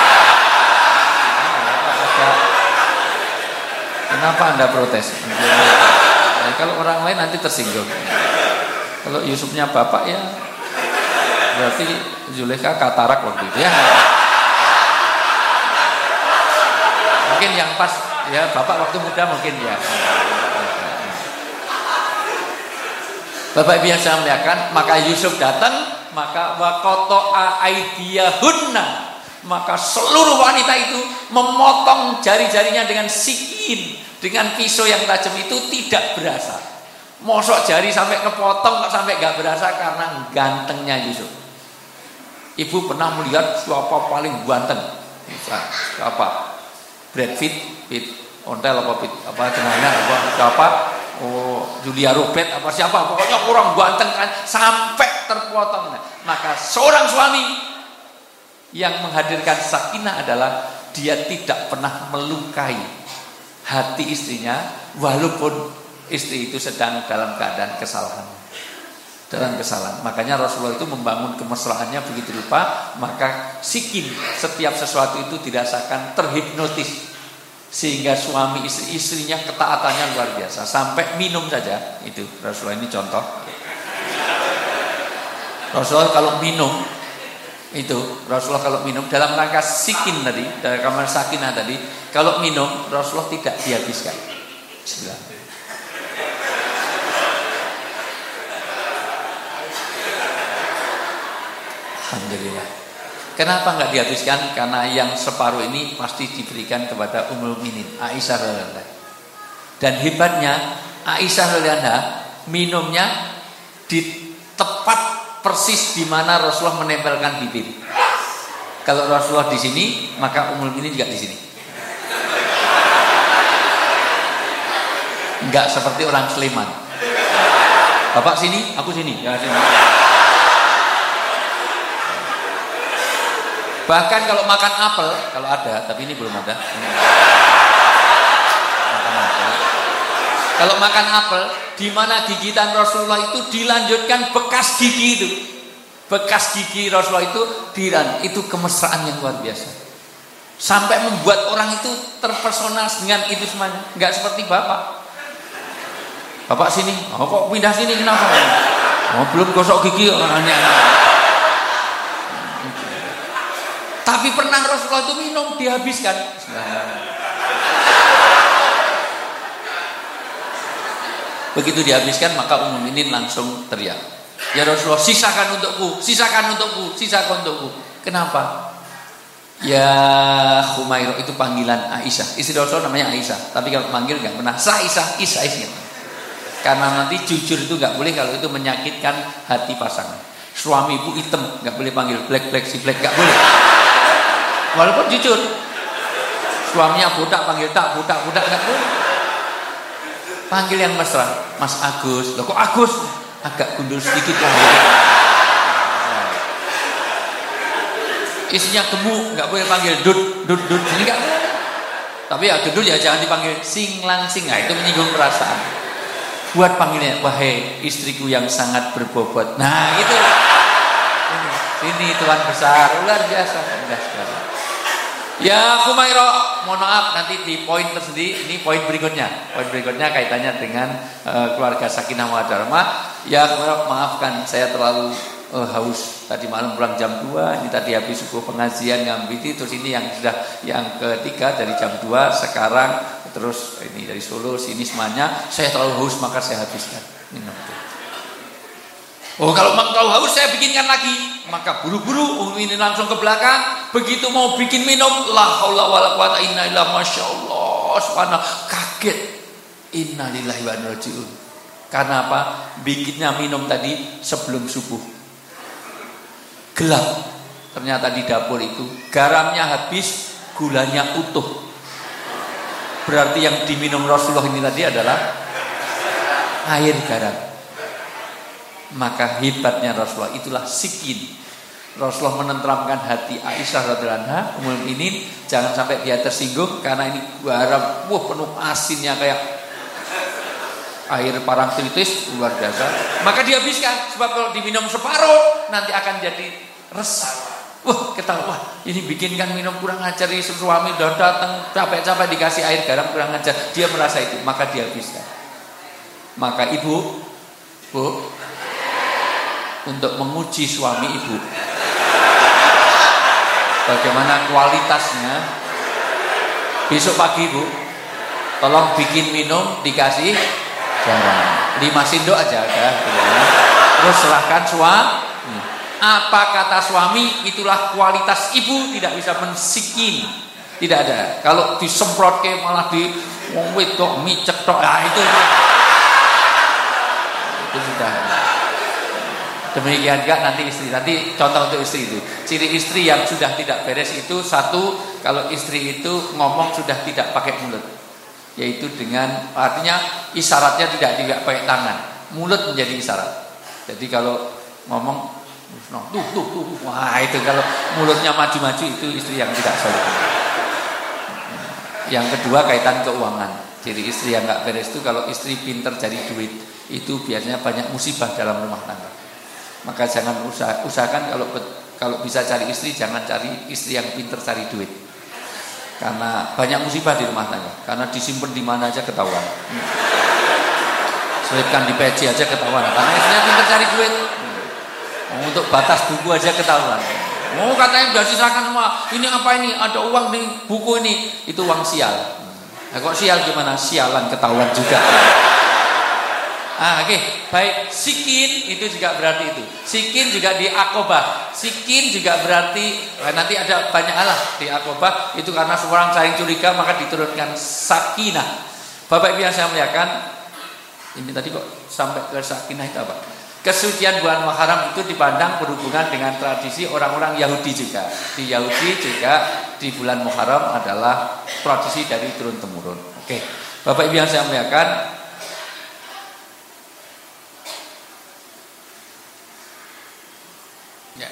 Kenapa Anda protes? Kalau orang lain nanti tersinggung. Kalau Yusufnya bapak ya berarti Zulaikha katarak waktu itu ya. Mungkin yang pas ya bapak waktu muda mungkin ya. Bapak biasa melihatkan, maka Yusuf datang, maka waqata'a aydiyahunna, Maka seluruh wanita itu memotong jari-jarinya dengan sikin, dengan pisau yang tajam itu tidak berasa. Mosok jari sampai kepotong kok sampai gak berasa karena gantengnya Yusuf. Ibu pernah melihat siapa paling ganteng? Siapa? Brad Pitt, Ontel apa Pitt? Apa jenengnya? Apa siapa? Oh, Julia Robert apa siapa? Pokoknya orang ganteng kan sampai terpotong. Maka seorang suami yang menghadirkan sakinah adalah dia tidak pernah melukai hati istrinya walaupun istri itu sedang dalam keadaan kesalahan. Makanya Rasulullah itu membangun kemesraannya begitu rupa, maka sikin setiap sesuatu itu dirasakan terhipnotis sehingga suami istrinya ketaatannya luar biasa sampai minum saja. Itu Rasulullah ini contoh. Rasulullah kalau minum itu dalam rangka sikin tadi, dalam kamar sakinah tadi, kalau minum Rasulullah tidak dihabiskan. Bismillah. Alhamdulillah. Kenapa enggak dihabiskan? Karena yang separuh ini pasti diberikan kepada Ummul Mukminin Aisyah radhiyallahu anha. Dan hebatnya Aisyah radhiyallahu anha minumnya di tepat persis di mana Rasulullah menempelkan bibir. Kalau Rasulullah di sini, maka Ummul Mukminin juga di sini. Enggak seperti orang Sleman. Bapak sini, aku sini, ya sini. Bahkan kalau makan apel, kalau ada, tapi ini belum ada. Kalau makan apel, di mana gigitan Rasulullah itu dilanjutkan bekas gigi itu. Bekas gigi Rasulullah itu itu kemesraan yang luar biasa. Sampai membuat orang itu terpesona dengan itu semuanya. Enggak seperti bapak. Bapak sini, oh kok pindah sini kenapa? Oh belum gosok gigi aneh-aneh. Tapi pernah Rasulullah itu minum dihabiskan. Begitu dihabiskan maka Ummul Mukminin langsung teriak, ya Rasulullah, sisakan untukku, sisakan untukku, sisakan untukku. Kenapa? Ya Khumairah, itu panggilan Aisyah. Istri Rasulullah namanya Aisyah, tapi kalau manggil nggak pernah Aisyah, Aisyah. Karena nanti jujur itu nggak boleh kalau itu menyakitkan hati pasangan. Suami ibu hitam nggak boleh panggil black si black, nggak boleh. Walaupun jujur, suaminya budak panggil tak budak nggak boleh. Panggil yang mesra, Mas Agus. Loh kok Agus? Agak gundul sedikit lah. Istrinya gemuk, nggak boleh panggil dud. Ini nggak boleh. Tapi ya dudul ya jangan dipanggil sing langsing. Nah, itu menyinggung perasaan. Buat panggilnya, wahai istriku yang sangat berbobot. Nah itu. Ini Tuhan besar, luar biasa, indah sekali. Ya Khumairah, mohon maaf nanti di poin tersendiri, ini poin berikutnya. Poin berikutnya kaitannya dengan keluarga sakinah mawaddah warahmah. Ya Khumairah, maafkan saya terlalu haus. Tadi malam pulang jam 2, ini tadi habis subuh pengajian ngambiti, terus ini yang sudah yang ketiga dari jam 2 sekarang, terus ini dari Solo sini semuanya. Saya terlalu haus maka saya habiskan. Minum. Oh kalau haus saya bikinkan lagi. Maka buru-buru ini langsung ke belakang. Begitu mau bikin minum, la haula wala quwata illa billah, masyaallah, subhanallah, kaget. Innalillahi wa inna ilaihi raji'un. Karena apa? Bikinnya minum tadi sebelum subuh. Gelap. Ternyata di dapur itu garamnya habis, gulanya utuh. Berarti yang diminum Rasulullah ini tadi adalah air garam. Maka hebatnya Rasulullah itulah sikin. Rasulullah menenteramkan hati Aisyah radhiyallahu anha, Ummul Mukminin, jangan sampai dia tersinggung karena ini garam penuh asinnya kayak air parang tritis, luar biasa. Maka dihabiskan, sebab kalau diminum separuh nanti akan jadi resah. Ketawa, ini bikinkan minum kurang ajar, suami udah datang capek-capek dikasih air garam kurang ajar, dia merasa itu, maka dihabiskan. Maka ibu, untuk menguji suami ibu bagaimana kualitasnya, besok pagi ibu tolong bikin minum dikasih garam 5 sendok aja, terus serahkan suami. apa kata suami, itulah kualitas ibu, tidak bisa mensikin. Tidak ada. Kalau disemprot ke malah di wong wedok micek tok. Nah, itu sudah. Demikian juga nanti istri. Nanti contoh untuk istri itu. Ciri istri yang sudah tidak beres itu, satu, kalau istri itu ngomong sudah tidak pakai mulut. Yaitu dengan, artinya isyaratnya tidak pakai tangan. Mulut menjadi isyarat. Jadi kalau ngomong tuh. Wah, itu kalau mulutnya maju-maju itu istri yang tidak soleh. Yang kedua kaitan keuangan. Jadi istri yang nggak beres itu, kalau istri pinter cari duit, itu biasanya banyak musibah dalam rumah tangga. Maka jangan usahakan kalau bisa cari istri, jangan cari istri yang pinter cari duit. Karena banyak musibah di rumah tangga. Karena disimpan di mana aja ketahuan. Selipkan di peci aja ketahuan. Karena istrinya pinter cari duit. Untuk batas buku aja ketahuan. Katanya udah sisakan semua. Ini apa ini? Ada uang di buku ini. Itu uang sial. Nah, kok sial gimana? Sialan ketahuan juga. Oke. Baik. Sikin itu juga berarti itu. Sikin juga di akobah. Sikin juga berarti nanti ada banyak alah di akobah. Itu karena seorang saling curiga maka diturunkan sakinah. Bapak Ibu yang saya muliakan, ini tadi kok sampai ke sakinah itu apa? Kesucian bulan Muharram itu dipandang berhubungan dengan tradisi orang-orang Yahudi juga. Di Yahudi juga di bulan Muharram adalah tradisi dari turun-temurun. Oke. Bapak Ibu yang saya muliakan, ya.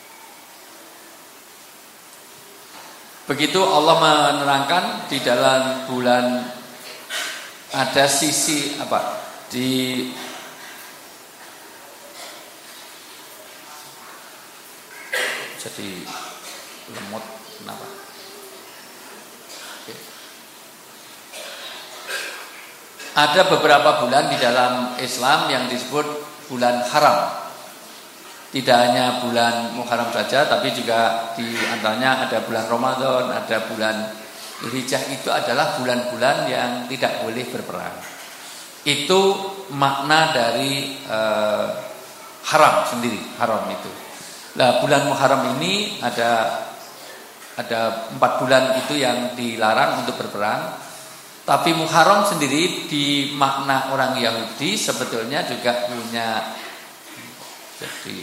Begitu Allah menerangkan di dalam bulan ada sisi apa? Jadi lemot kenapa? Oke. Ada beberapa bulan di dalam Islam yang disebut bulan haram. Tidak hanya bulan Muharram saja, tapi juga di antaranya ada bulan Ramadan, ada bulan Dzulhijjah. Itu adalah bulan-bulan yang tidak boleh berperang. Itu makna dari haram sendiri, haram itu. Nah, bulan Muharram ini ada 4 bulan itu yang dilarang untuk berperang. Tapi Muharram sendiri di makna orang Yahudi sebetulnya juga punya. Jadi,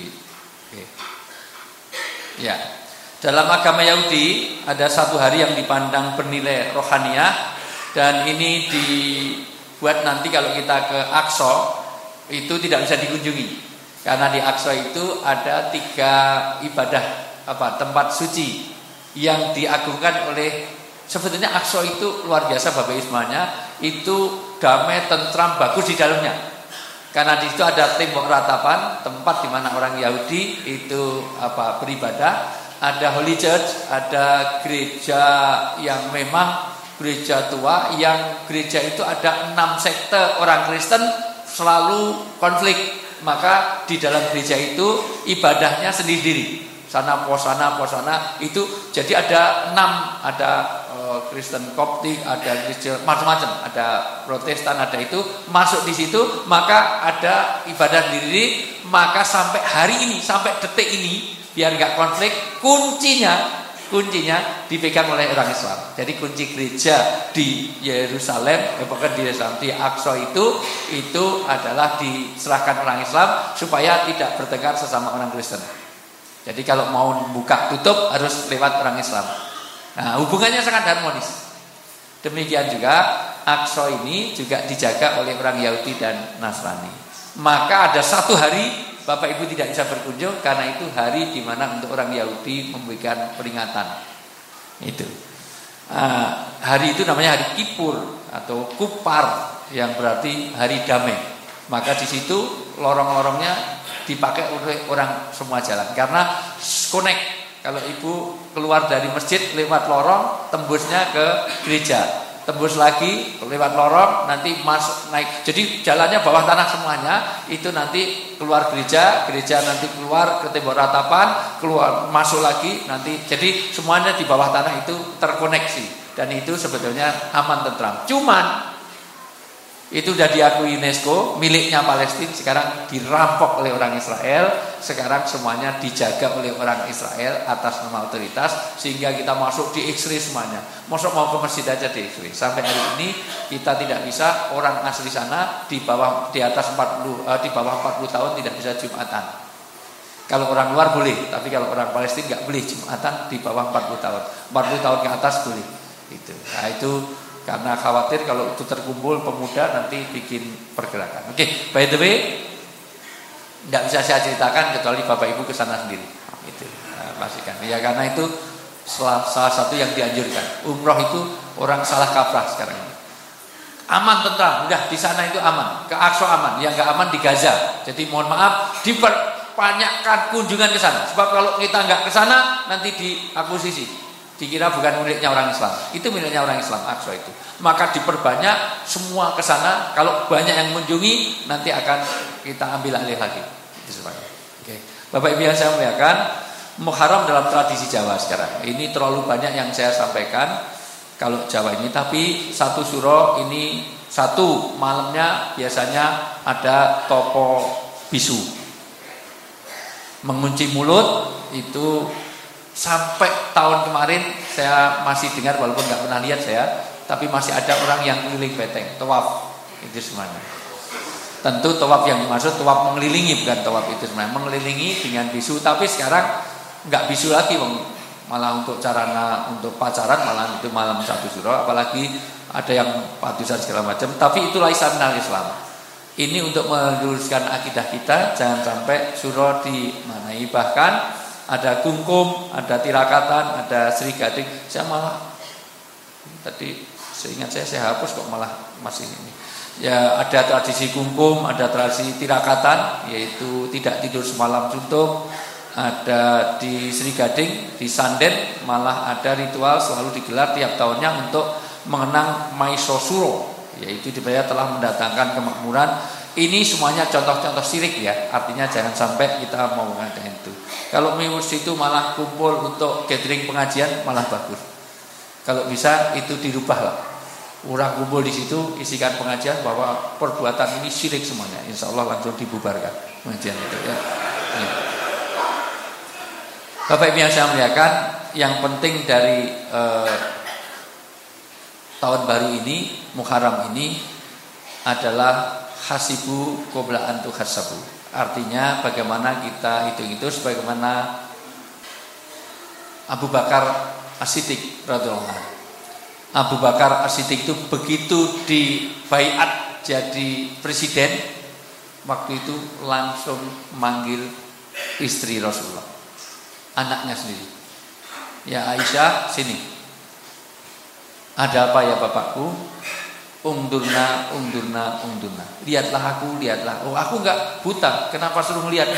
ya, dalam agama Yahudi ada satu hari yang dipandang bernilai rohaniah, dan ini dibuat nanti kalau kita ke Aqsa itu tidak bisa dikunjungi. Karena di Aqsa itu ada 3 ibadah tempat suci yang diagungkan oleh, sebetulnya Aqsa itu luar biasa Bapak Ismanya, itu damai, tentram, bagus di dalamnya. Karena di situ ada tembok ratapan, tempat di mana orang Yahudi itu beribadah, ada Holy Church, ada gereja yang memang gereja tua, yang gereja itu ada 6 sekte orang Kristen selalu konflik. Maka di dalam gereja itu ibadahnya sendiri-sendiri. Sana posana itu jadi ada 6, ada Kristen Koptik, ada gereja macam-macam, ada Protestan, ada itu masuk di situ, maka ada ibadah sendiri. Maka sampai hari ini, sampai detik ini, biar nggak konflik, kuncinya dipegang oleh orang Islam. Jadi kunci gereja di Yerusalem, bukan di Yerusalem, di Aqsa itu adalah diserahkan orang Islam supaya tidak bertengkar sesama orang Kristen. Jadi kalau mau buka tutup harus lewat orang Islam. Nah, hubungannya sangat harmonis. Demikian juga Aqsa ini juga dijaga oleh orang Yahudi dan Nasrani. Maka ada satu hari Bapak Ibu tidak bisa berkunjung karena itu hari di mana untuk orang Yahudi memberikan peringatan. Itu. Hari itu namanya hari Kippur atau Kupar, yang berarti hari damai. Maka di situ lorong-lorongnya dipakai oleh orang semua jalan karena connect. Kalau ibu keluar dari masjid lewat lorong, tembusnya ke gereja. Tembus lagi lewat lorong, nanti masuk naik. Jadi jalannya bawah tanah semuanya. Itu nanti keluar gereja nanti keluar ke tembok ratapan, keluar masuk lagi nanti. Jadi semuanya di bawah tanah itu terkoneksi, dan itu sebetulnya aman tentram. Cuman Itu sudah diakui UNESCO, miliknya Palestina, sekarang dirampok oleh orang Israel. Sekarang semuanya dijaga oleh orang Israel atas nama otoritas, sehingga kita masuk di X-ray semuanya. Masuk mau ke masjid aja di X-ray. Sampai hari ini kita tidak bisa, orang asli sana di atas 40 di bawah 40 tahun tidak bisa Jumatan. Kalau orang luar boleh, tapi kalau orang Palestina nggak boleh Jumatan di bawah 40 tahun. 40 tahun ke atas boleh. Itu. Nah, itu karena khawatir kalau itu terkumpul pemuda nanti bikin pergerakan. Oke, by the way, tidak bisa saya ceritakan kecuali Bapak Ibu ke sana sendiri. Itu pastikan. Ya karena itu salah satu yang dianjurkan. Umroh itu orang salah kaprah sekarang ini. Aman, tentram, udah di sana itu aman. Ke Aqsa aman, yang nggak aman di Gaza. Jadi mohon maaf, diperbanyakkan kunjungan ke sana. Sebab kalau kita nggak ke sana nanti diakuisisi. Dikira bukan miliknya orang Islam. Itu miliknya orang Islam, Aqsa itu. Maka diperbanyak semua ke sana. Kalau banyak yang mengunjungi, nanti akan kita ambil alih lagi. Itu sebagainya. Oke. Bapak Ibu yang saya muliakan, Muharram dalam tradisi Jawa sekarang. Ini terlalu banyak yang saya sampaikan kalau Jawa ini. Tapi satu suro ini satu malamnya biasanya ada topo bisu. Mengunci mulut itu. Sampai tahun kemarin saya masih dengar, walaupun nggak pernah lihat saya, tapi masih ada orang yang keliling beteng, tawaf itu semuanya. Tentu tawaf yang dimaksud tawaf mengelilingi, bukan tawaf itu semuanya, mengelilingi dengan bisu. Tapi sekarang nggak bisu lagi, malah untuk sarana untuk pacaran malah itu malam satu suro, apalagi ada yang patusan segala macam. Tapi itulah Islam. Ini untuk meluruskan akidah kita, jangan sampai suro dimanai. Bahkan ada kungkum, ada tirakatan, ada Sri Gading. Saya malah tadi seingat saya hapus kok malah masih ini. Ya ada tradisi kungkum, ada tradisi tirakatan, yaitu tidak tidur semalam suntuk. Ada di Sri Gading, di Sanden malah ada ritual selalu digelar tiap tahunnya untuk mengenang Maiso Suro, yaitu dipercaya telah mendatangkan kemakmuran. Ini semuanya contoh-contoh syirik ya. Artinya jangan sampai kita mau mengadakan itu. Kalau mewus itu malah kumpul untuk gathering pengajian malah bagus. Kalau bisa itu dirubah lah. Orang kumpul di situ isikan pengajian bahwa perbuatan ini syirik semuanya. Insya Allah langsung dibubarkan pengajian itu ya. Ya. Bapak Ibu yang saya muliakan, yang penting dari tahun baru ini, Muharram ini adalah hasibu qabla an tuhasabu. Artinya bagaimana kita hitung-hitung sebagaimana Abu Bakar As-Siddiq radhiyallahu anhu. Abu Bakar As-Siddiq itu begitu dibaiat jadi presiden, waktu itu langsung manggil istri Rasulullah, anaknya sendiri. Ya Aisyah, sini. Ada apa ya bapakku? Undurna. Lihatlah aku, lihatlah. Oh, aku enggak buta. Kenapa suruh melihat?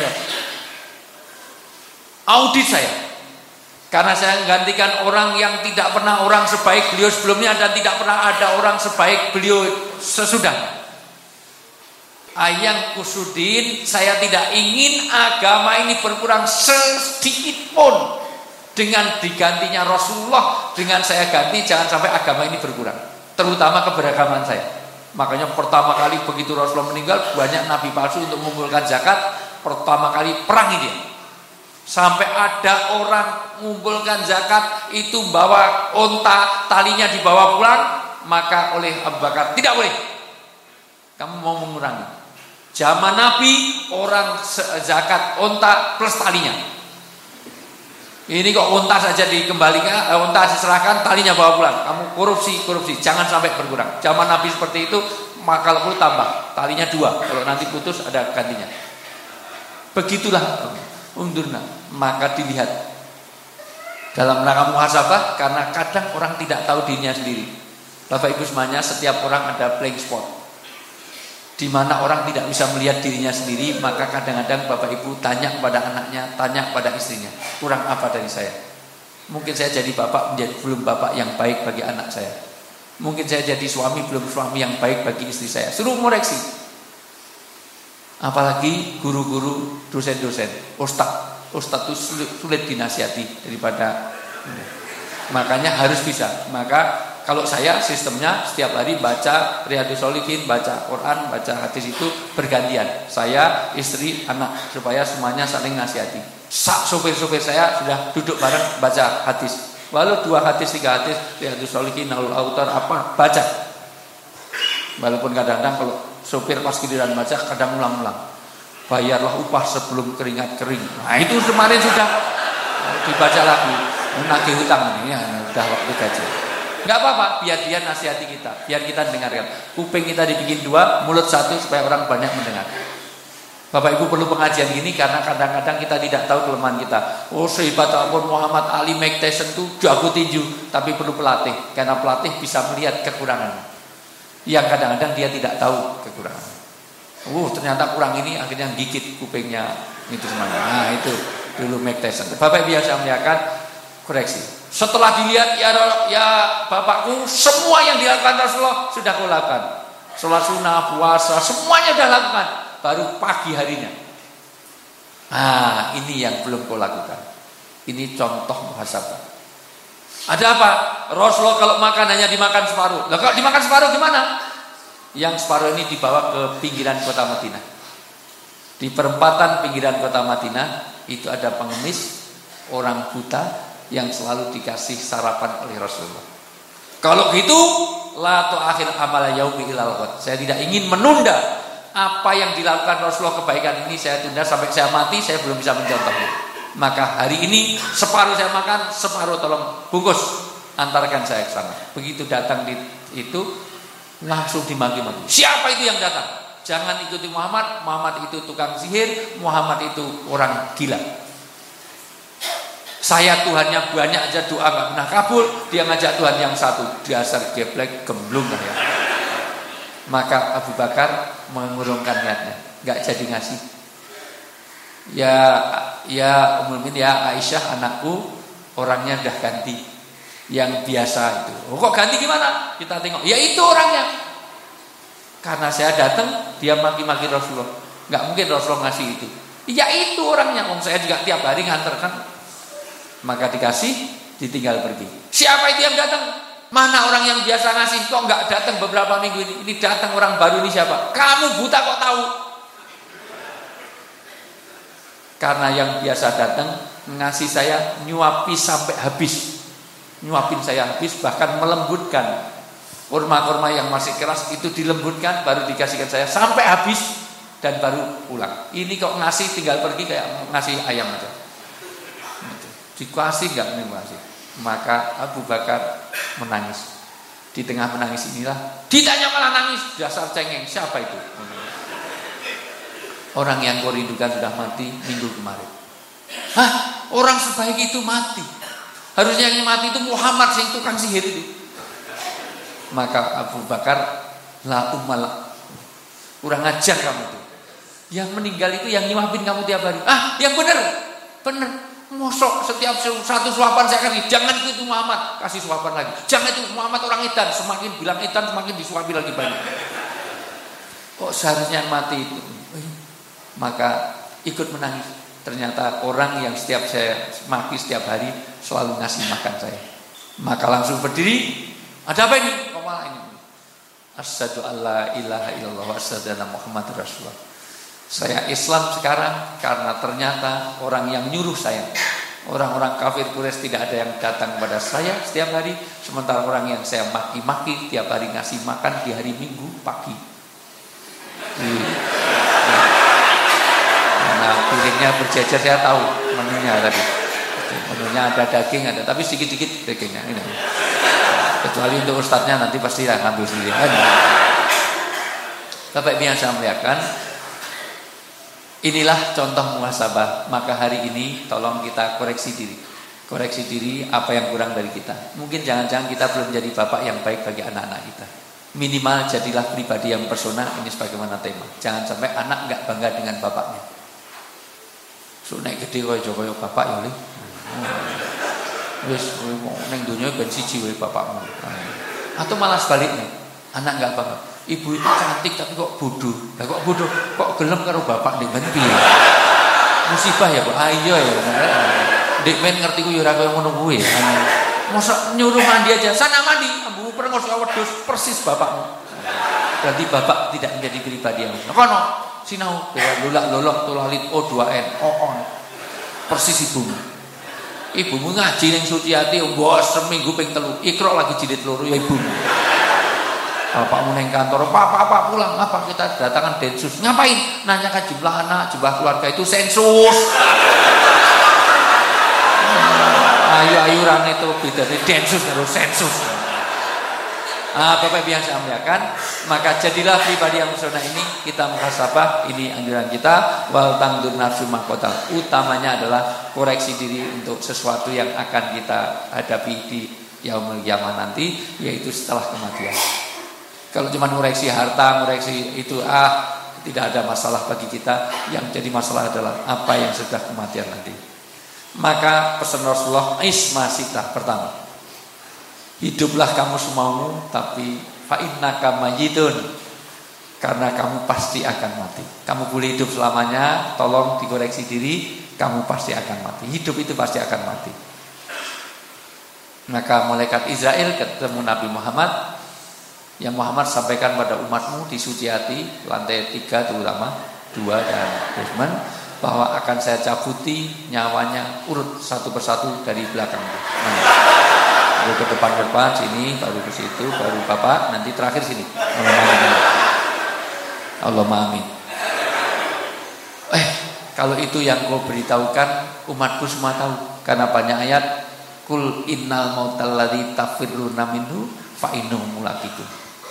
Audit saya. Karena saya menggantikan orang yang tidak pernah orang sebaik beliau sebelumnya dan tidak pernah ada orang sebaik beliau sesudahnya. Ayang kusudin, saya tidak ingin agama ini berkurang sedikit pun. Dengan digantinya Rasulullah, dengan saya ganti, jangan sampai agama ini berkurang. Terutama keberagaman saya. Makanya pertama kali begitu Rasulullah meninggal, banyak nabi palsu untuk mengumpulkan zakat. Pertama kali perangi dia. Sampai ada orang mengumpulkan zakat itu bawa onta, talinya dibawa pulang, maka oleh Abu Bakar tidak boleh. Kamu mau mengurangi. Zaman Nabi orang zakat onta plus talinya. Ini kok unta saja dikembalikan, unta diserahkan, talinya bawa pulang. Kamu korupsi, jangan sampai berkurang. Zaman Nabi seperti itu, maka kalau perlu tambah, talinya 2. Kalau nanti putus ada gantinya. Begitulah undurna. Maka dilihat dalam rangka muhasabah, karena kadang orang tidak tahu dirinya sendiri. Bapak Ibu semuanya, setiap orang ada blank spot. Di mana orang tidak bisa melihat dirinya sendiri, maka kadang-kadang Bapak Ibu tanya kepada anaknya, tanya kepada istrinya, kurang apa dari saya? Mungkin saya jadi bapak belum bapak yang baik bagi anak saya. Mungkin saya jadi suami belum suami yang baik bagi istri saya. Suruh koreksi. Apalagi guru-guru, dosen-dosen, ustaz itu sulit dinasihati daripada. Makanya harus bisa. Maka Kalau saya sistemnya setiap hari baca Riyadhus Shalihin, baca Quran, baca hadis itu bergantian. Saya, istri, anak, supaya semuanya saling nasihati. Sopir-sopir saya sudah duduk bareng baca hadis. Walau 2 hadis, 3 hadis, Riyadhus Shalihin, Nawawi Autar apa baca. Walaupun kadang-kadang kalau sopir pas giliran baca kadang ulang-ulang. Bayarlah upah sebelum keringat kering. Nah itu kemarin sudah dibaca lagi. Menagih hutang ini ya udah waktu gaji. Enggak apa-apa, biar dia nasihati kita, biar kita dengarkan. Kuping kita dibikin 2, mulut 1 supaya orang banyak mendengar. Bapak Ibu perlu pengajian gini karena kadang-kadang kita tidak tahu kelemahan kita. Oh sehebat apapun Muhammad Ali, Mike Tyson itu jago tinju, tapi perlu pelatih. Karena pelatih bisa melihat kekurangan. Yang kadang-kadang dia tidak tahu kekurangan. Ternyata kurang ini akhirnya gigit kupingnya itu semuanya. Nah itu dulu Mike Tyson. Bapak Ibu yang saya muliakan, koreksi. Setelah dilihat ya bapakku, semua yang dilakukan Rasulullah sudah kau lakukan. Sholat sunnah, puasa, semuanya sudah lakukan. Baru pagi harinya. Nah ini yang belum kau lakukan. Ini contoh muhasabah. Ada apa? Rasulullah kalau makan hanya dimakan separuh. Lah kalau dimakan separuh gimana? Yang separuh ini dibawa ke pinggiran kota Madinah. Di perempatan pinggiran kota Madinah itu ada pengemis, orang buta yang selalu dikasih sarapan oleh Rasulullah. Kalau gitu, la tu'akhir amala yaumi ilal ghad. Saya tidak ingin menunda apa yang dilakukan Rasulullah kebaikan ini, saya tunda sampai saya mati, saya belum bisa mencontohnya. Maka hari ini separuh saya makan, separuh tolong bungkus, antarkan saya ke sana. Begitu datang di itu langsung dimaki-maki. Siapa itu yang datang? Jangan ikuti Muhammad. Muhammad itu tukang sihir, Muhammad itu orang gila. Saya Tuhannya banyak aja doa gak pernah kabul, dia ngajak Tuhan yang satu, dasar geblek gemblung ya. Maka Abu Bakar mengurungkan niatnya, gak jadi ngasih. Ya Ummul Mukminin ya Aisyah anakku, orangnya udah ganti. Yang biasa itu. Kok ganti gimana? Kita tengok. Ya itu orangnya. Karena saya datang, dia maki-maki Rasulullah. Gak mungkin Rasulullah ngasih itu. Ya itu orangnya. Saya juga tiap hari nganterkan. Maka dikasih, ditinggal pergi. Siapa itu yang datang? Mana orang yang biasa ngasih? Kok nggak datang beberapa minggu ini? Ini datang orang baru ini siapa? Kamu buta kok tahu? Karena yang biasa datang ngasih saya nyuapi sampai habis, nyuapin saya habis, bahkan melembutkan kurma-kurma yang masih keras itu dilembutkan, baru dikasihkan saya sampai habis dan baru pulang. Ini kok ngasih tinggal pergi kayak ngasih ayam aja. Dikasih nggak mengasih. Maka Abu Bakar menangis. Di tengah menangis inilah ditanya malah nangis, dasar cengeng. Siapa itu? Orang yang kau rindukan sudah mati minggu kemarin. Hah? Orang sebaik itu mati. Harusnya yang mati itu Muhammad yang tukang sihir itu. Maka Abu Bakar la umal, kurang ajar kamu itu. Yang meninggal itu yang nyuapin kamu tiap hari. Yang benar. Mosok setiap satu suapan saya kasih, jangan itu Muhammad, kasih suapan lagi. Jangan itu Muhammad orang edan, semakin bilang edan semakin disuapi lagi banyak. Kok seharusnya mati itu? Maka ikut menangis. Ternyata orang yang setiap saya maki setiap hari selalu ngasih makan saya. Maka langsung berdiri. Ada apa ini? Kok malah ini? Asyhadu alla ilaha illallah wa asyhadu anna Muhammadar Rasulullah. Saya Islam sekarang karena ternyata orang yang nyuruh saya. Orang-orang kafir Quraisy tidak ada yang datang kepada saya setiap hari. Sementara orang yang saya maki-maki tiap hari ngasih makan di hari Minggu pagi. Nah piringnya berjejer, saya tahu menunya tadi. Menunya ada daging ada, tapi sedikit-sedikit dagingnya. Ini. Kecuali untuk ustadznya nanti pasti ngambil sendiri. Bapak Ibu yang saya muliakan, inilah contoh muhasabah. Maka hari ini tolong kita koreksi diri. Koreksi diri apa yang kurang dari kita. Mungkin jangan-jangan kita belum jadi bapak yang baik bagi anak-anak kita. Minimal jadilah pribadi yang persona. Ini sebagaimana tema. Jangan sampai anak enggak bangga dengan bapaknya. So nek gede koyo bapak ya le. Wis ning donya ben siji wae bapakmu. Atau malah sebaliknya. Anak enggak bangga. Ibu itu cantik tapi kok bodoh. Lah kok bodoh? Kok gelem karo bapak ndek men piye? Musibah ya, Pak. Iya ya. Ndek men ngerti ku ya ora koyo ngono kuwi. Masa nyuruh mandi aja, sana mandi, ambu perengos wedhus persis bapakmu. Berarti bapak tidak menjadi pribadi yang kono sinau biar lulak-lulok tulalit O2N on. Persis ibumu. Ibumu ngaji ning Suciati mbok seminggu ping 3. Iqra lagi jilid 2 ya ibumu. Bapakmu neng kantor, Pak pulang, apa kita datangan Densus. Ngapain? Nanyakan jumlah anak, jumlah keluarga itu sensus. Ayu-ayuran itu beda dari Densus harus sensus. Bapak Ibu yang saya muliakan, maka jadilah pribadi yang sempurna ini, kita muhasabah, ini anjuran kita, wal tangdur nafsu mahkotal. Utamanya adalah koreksi diri untuk sesuatu yang akan kita hadapi di yaumul qiyamah nanti, yaitu setelah kematian. Kalau cuma ngoreksi harta, ngoreksi itu tidak ada masalah bagi kita. Yang jadi masalah adalah apa yang sudah kematian nanti. Maka pesan Rasulullah isma sitah pertama, hiduplah kamu semaumu, tapi fa innaka mayyitun, karena kamu pasti akan mati. Kamu boleh hidup selamanya, tolong dikoreksi diri, kamu pasti akan mati. Hidup itu pasti akan mati. Maka malaikat Israel ketemu Nabi Muhammad, yang Muhammad sampaikan pada umatmu di Suciati lantai 3 terutama 2 dan basement, bahwa akan saya cabuti nyawanya urut satu persatu dari belakang. Lalu ke depan sini, baru ke situ, baru bapak, nanti terakhir sini. Allahumma amin. Kalau itu yang kau beritahukan, umatku semua tahu, karena banyak ayat kul innal mautal ladzi tafirruna minhu fa innahu mulaqikum.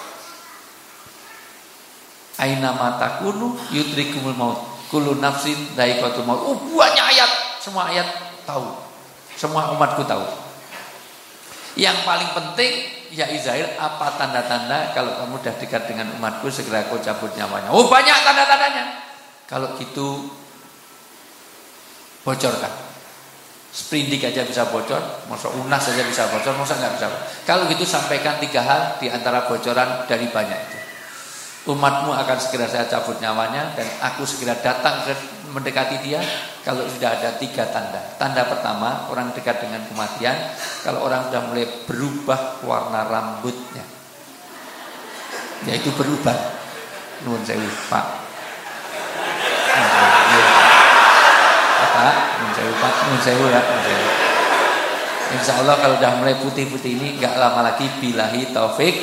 Aina matakunu yudrikumul maut. Kullu nafsin dha'iqatul maut. Banyak ayat, semua ayat tahu. Semua umatku tahu. Yang paling penting ya Israel, apa tanda-tanda kalau kamu sudah dekat dengan umatku segera kau cabut nyawanya. Banyak tanda-tandanya. Kalau gitu bocorkan. Sprindik aja bisa bocor, masa unas saja bisa bocor, masa enggak bisa. Kalau gitu sampaikan 3 hal di antara bocoran dari banyak itu. Umatmu akan segera saya cabut nyawanya, dan aku segera datang mendekati dia kalau sudah ada 3 tanda. Tanda pertama, orang dekat dengan kematian, kalau orang sudah mulai berubah warna rambutnya, yaitu berubah. Nuwun sewu, Pak. Nuwun sewu ya. Insya Allah kalau sudah mulai putih-putih ini enggak lama lagi, billahi taufik.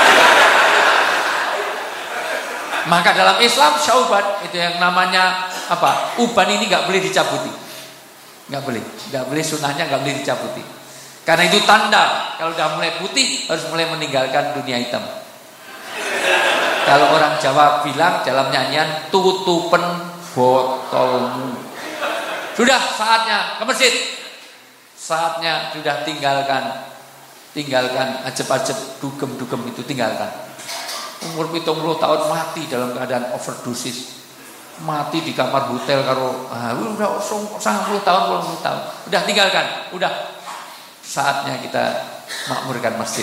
Maka dalam Islam syauban itu yang namanya apa? Uban ini nggak boleh dicabuti, nggak boleh sunahnya nggak boleh dicabuti. Karena itu tanda kalau udah mulai putih harus mulai meninggalkan dunia hitam. Kalau orang Jawa bilang dalam nyanyian tutupen botolmu. Sudah saatnya ke masjid. Saatnya sudah tinggalkan ajeb-ajeb dugem-dugem itu tinggalkan. Umur 70 tahun mati dalam keadaan overdosis, mati di kamar hotel karo udah 90 tahun, 80 tahun, udah tinggalkan, udah saatnya kita makmurkan masjid.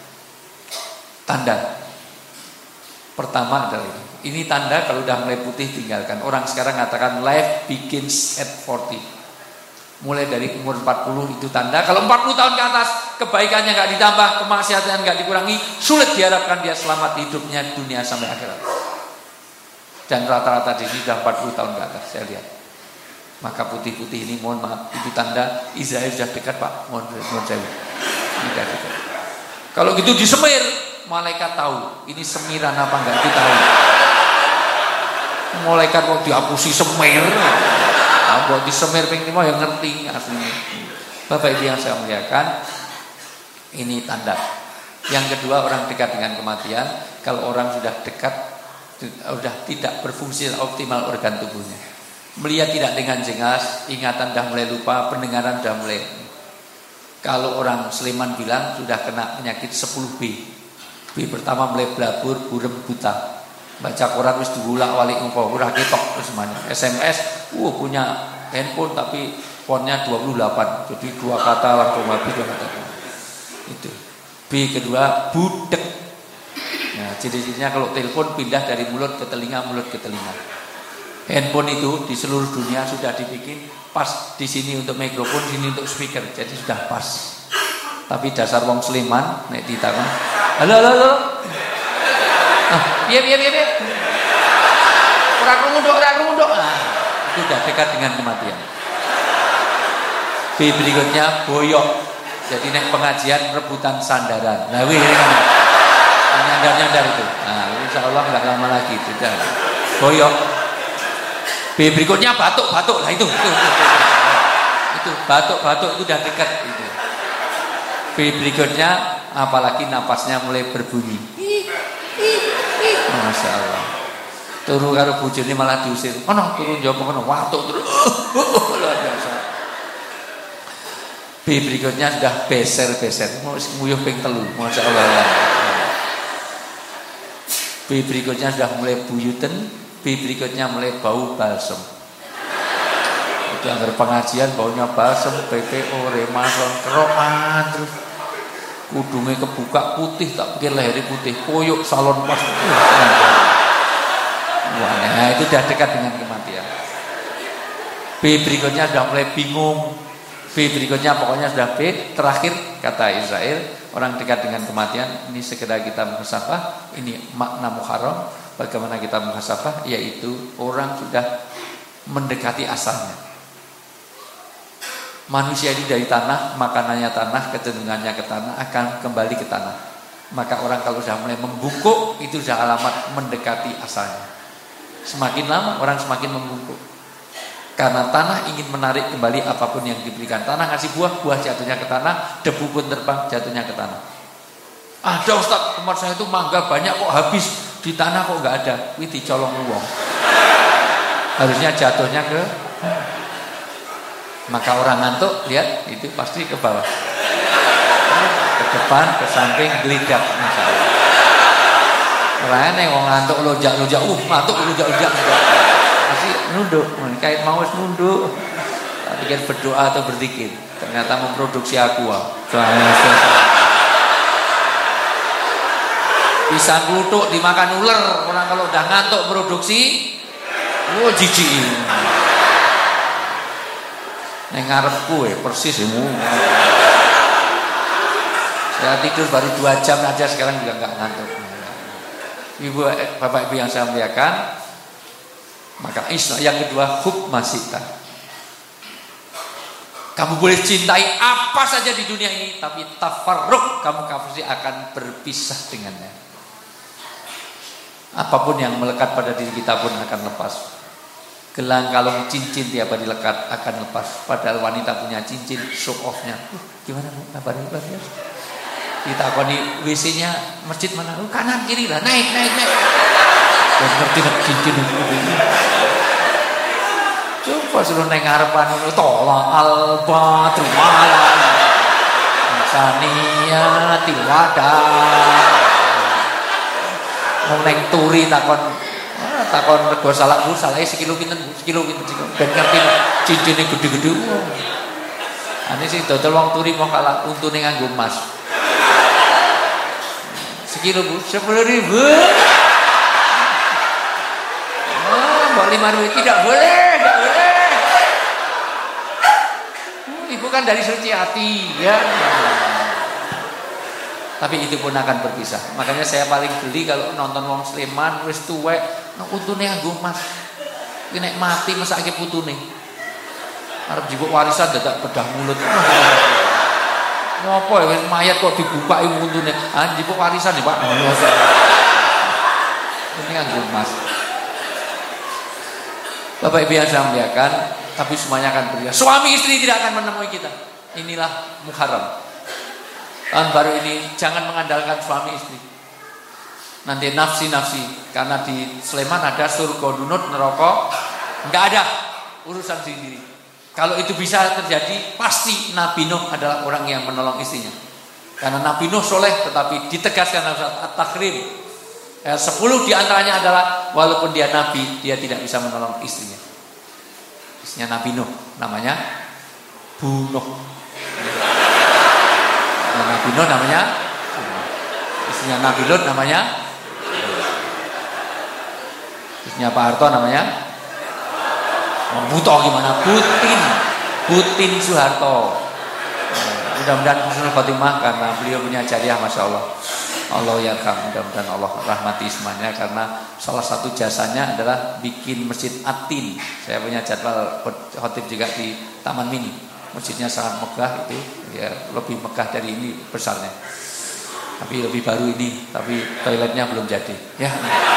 Tanda pertama adalah ini tanda kalau udah mulai putih tinggalkan. Orang sekarang mengatakan life begins at 40. Mulai dari umur 40 itu tanda. Kalau 40 tahun ke atas kebaikannya nggak ditambah, kemaksiatan nggak dikurangi, sulit diharapkan dia selamat hidupnya dunia sampai akhirat. Dan rata-rata di sini sudah 40 tahun ke atas saya lihat. Maka putih-putih ini mohon maaf, itu tanda Israel sudah dekat, Pak. Mohon saya. Ini sudah dekat. Kalau gitu disemir, malaikat tahu ini semiran apa enggak, kita tahu. Malaikat mau dihapusi semir. Buat disemir ping 5 yang ngerti aslinya. Bapak Ibu yang saya muliakan, ini tanda. Yang kedua, orang dekat dengan kematian. Kalau orang sudah dekat, sudah tidak berfungsi optimal organ tubuhnya. Melihat tidak dengan jelas, ingatan sudah mulai lupa, pendengaran sudah mulai. Kalau orang Sleman bilang sudah kena penyakit 10B. B pertama mulai blabur, burem, buta. Baca Quran wis diulak-walik engko ora ketok semuanya. SMS punya handphone tapi fontnya 28. Jadi 2 kata langsung habis 2 kata. Itu. B kedua budek. Nah, ciri-cirinya kalau telepon pindah dari mulut ke telinga, mulut ke telinga. Handphone itu di seluruh dunia sudah dibikin pas di sini untuk mikrofon, sini untuk speaker. Jadi sudah pas. Tapi dasar wong Sleman nek ditakon, halo. Piye. Ora krungu nduk. Itu sudah dekat dengan kematian. B berikutnya boyok. Jadi nek pengajian rebutan sandaran. Nah, wih kan nyandar itu. Nah, insyaallah enggak lama lagi sudah. Boyok. B berikutnya batuk. Lah itu. Itu batuk itu udah dekat itu. B berikutnya apalagi napasnya mulai berbunyi. Masya Allah. Turu karo bojone malah diusir. Ono turu njopo kono watuk terus. Luar biasa. B berikutnya sudah beser, nguyuh ping 3, Masya Allah. B berikutnya sudah mulai buyuten, B berikutnya mulai bau balsem. Itu agar pengajian baunya balsem, PPO, remason, kerokan terus. Kudungnya kebuka putih, tak pikir lehernya putih, koyok salon pas. Wah, itu sudah dekat dengan kematian. B berikutnya sudah mulai bingung. B berikutnya pokoknya sudah B. Terakhir kata Israel, orang dekat dengan kematian ini sekedar kita muhasabah. Ini makna muharram. Bagaimana kita muhasabah? Yaitu orang sudah mendekati asalnya. Manusia ini dari tanah, makanannya tanah, kecenderungannya ke tanah, akan kembali ke tanah. Maka orang kalau sudah mulai membungkuk, itu sudah alamat mendekati asalnya. Semakin lama orang semakin membungkuk. Karena tanah ingin menarik kembali apapun yang diberikan. Tanah ngasih buah jatuhnya ke tanah, debu pun terbang, jatuhnya ke tanah. Ada Ustaz, tempat saya itu mangga banyak kok habis, di tanah kok enggak ada. Wih dicolong uang. Harusnya jatuhnya ke. Maka orang ngantuk, lihat itu pasti ke bawah. Ke depan, ke samping, gelidak, masalah. Rene wong ngantuk lojak-lojak, ngantuk lojak-lojak. Masih nunduk, kait mau nunduk. Tak pikir berdoa atau berzikir, ternyata memproduksi aqua. Bisa ngutuk dimakan ular. Orang kalau udah ngantuk produksi, jijik. Neng ngarepku persis ini. Saya tidur baru 2 jam aja sekarang juga nggak ngantuk. Ibu, bapak ibu yang saya muliakan, maka yang kedua hub masita. Kamu boleh cintai apa saja di dunia ini, tapi tafarruq, kamu pasti akan berpisah dengannya. Apapun yang melekat pada diri kita pun akan lepas. Gelang kalung cincin tiap hari lekat akan lepas. Padahal wanita punya cincin, show off-nya. Gimana bu? Kabarnya bagus. Ditakoni WC-nya masjid mana? Kanan kiri lah, naik. Dan ngerti cincin itu. Coba suruh neng ngarepan tola alba trumalan sania tiwada. Mau neng turi takon rego salak bu, salahnya sekilo pinten ben ngerti cincinnya gede-gede. Ini sih dodol wong turi mau kalah untune nganggo emas. Sekilo bu, 10.000. Mbak 5.000 tidak boleh. Ibu kan dari suci hati ya. Tapi itu pun akan berpisah. Makanya saya paling geli kalau nonton wong Sleman wis tuwek, untune nganggo emas. Iki nek mati mesake putune. Arep jibuk warisan dadak bedah mulut. Ngopo ya mayat kok dibuka untune? Ah jibuk warisan ya, Pak. Ini nganggo emas. Bapak Ibu yang saya muliakan, tapi semuanya akan berubah. Suami istri tidak akan menemui kita. Inilah Muharram. Tahun baru ini jangan mengandalkan suami istri. Nanti nafsi-nafsi. Karena di Sleman ada surga dunut, neraka enggak ada, urusan sendiri. Kalau itu bisa terjadi, pasti Nabi Nuh adalah orang yang menolong istrinya. Karena Nabi Nuh soleh, tetapi ditegaskan dalam surat At-Tahrim. 10 diantaranya adalah walaupun dia Nabi, dia tidak bisa menolong istrinya. Istrinya Nabi Nuh, namanya Bu Nuh. Nabi Nuh namanya, istrinya Nabi Lut namanya, istrinya Pak Harto namanya, Buto gimana? Putin Soeharto. Mudah-mudahan husnul khotimah karena beliau punya jariah, masya Allah. Allah yarham, mudah-mudahan Allah rahmati semuanya, karena salah satu jasanya adalah bikin masjid Atin. Saya punya jadwal khotib juga di Taman Mini. Masjidnya sangat megah, itu ya lebih megah dari ini besarnya. Tapi lebih baru ini, tapi toiletnya belum jadi. Ya.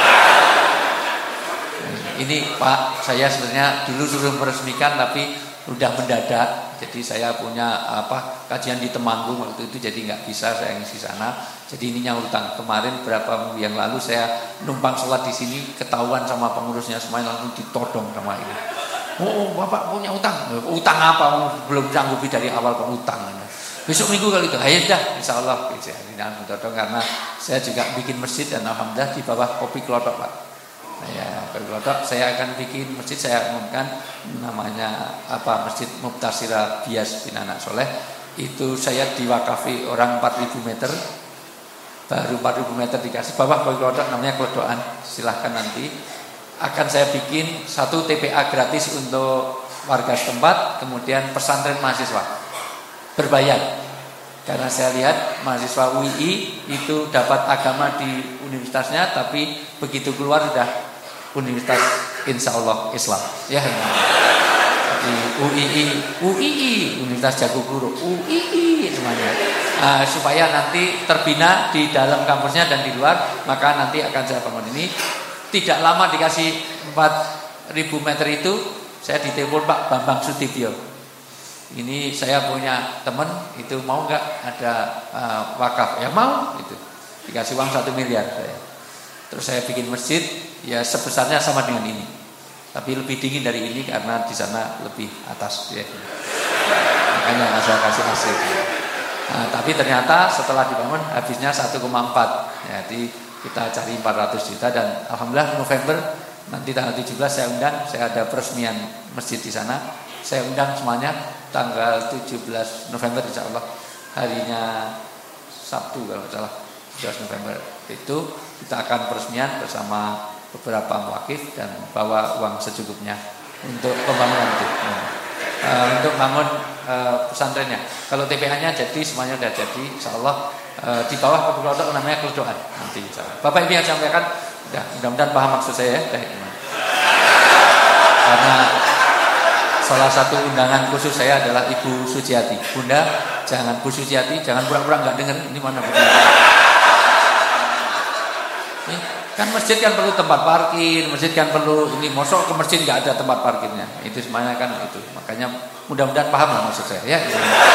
Ini Pak, saya sebenarnya dulu suruh meresmikan tapi udah mendadak. Jadi saya punya kajian di Temanggung waktu itu, jadi nggak bisa saya ngisi sana. Jadi ininya utang. Kemarin berapa minggu yang lalu saya numpang sholat di sini, ketahuan sama pengurusnya semuanya, langsung ditodong sama ini. Oh, Bapak punya utang? Utang apa? Belum sanggupi dari awal kok utang. Besok minggu kali itu, ayo dah, insya Allah. Ini ditodong karena saya juga bikin masjid dan alhamdulillah di bawah Kopi Klothok, Pak. Ya, Klothok saya akan bikin masjid, saya umumkan namanya Masjid Mubtasira Bias bin Anak Soleh. Itu saya diwakafi orang 4.000 meter, baru 4.000 meter dikasih bawah Kopi Klothok, namanya Klodokan. Silahkan nanti akan saya bikin satu TPA gratis untuk warga setempat, kemudian pesantren mahasiswa berbayar. Karena saya lihat mahasiswa UI itu dapat agama di universitasnya, tapi begitu keluar sudah universitas insya Allah Islam. Ya, di UII Universitas Jagokuro, UII semuanya. Supaya nanti terbina di dalam kampusnya dan di luar, maka nanti akan saya bangun ini. Tidak lama dikasih 4.000 meter itu, saya ditelepon Pak Bambang Sutibyo. Ini saya punya teman itu mau nggak ada wakaf? Ya mau, itu dikasih uang 1 miliar saya. Terus saya bikin masjid, ya sebesarnya sama dengan ini, tapi lebih dingin dari ini karena di sana lebih atas. Ya. Makanya saya kasih hasil. Tapi ternyata setelah dibangun habisnya 1,4. Jadi kita cari 400 juta dan alhamdulillah November nanti tanggal 17 saya undang, saya ada peresmian masjid di sana. Saya undang semuanya tanggal 17 November insya Allah, harinya Sabtu kalau tidak salah, 17 November itu kita akan peresmian bersama beberapa muwakif dan bawa uang secukupnya untuk pembangunan itu. Untuk bangun pesantrennya. Kalau TPA-nya jadi, semuanya sudah jadi, insya Allah di bawah Kopi Klothok namanya Klodokan nanti insya Allah. Bapak Ibu yang saya sampaikan, mudah-mudahan paham maksud saya ya. Karena salah satu undangan khusus saya adalah Ibu Suciati. Bunda, jangan Bu Suciati, jangan pura-pura nggak dengar. Ini mana Bu? Kan masjid kan perlu tempat parkir, masjid kan perlu ini, mosok ke masjid nggak ada tempat parkirnya. Itu semuanya kan itu. Makanya mudah-mudahan paham lah maksud saya ya.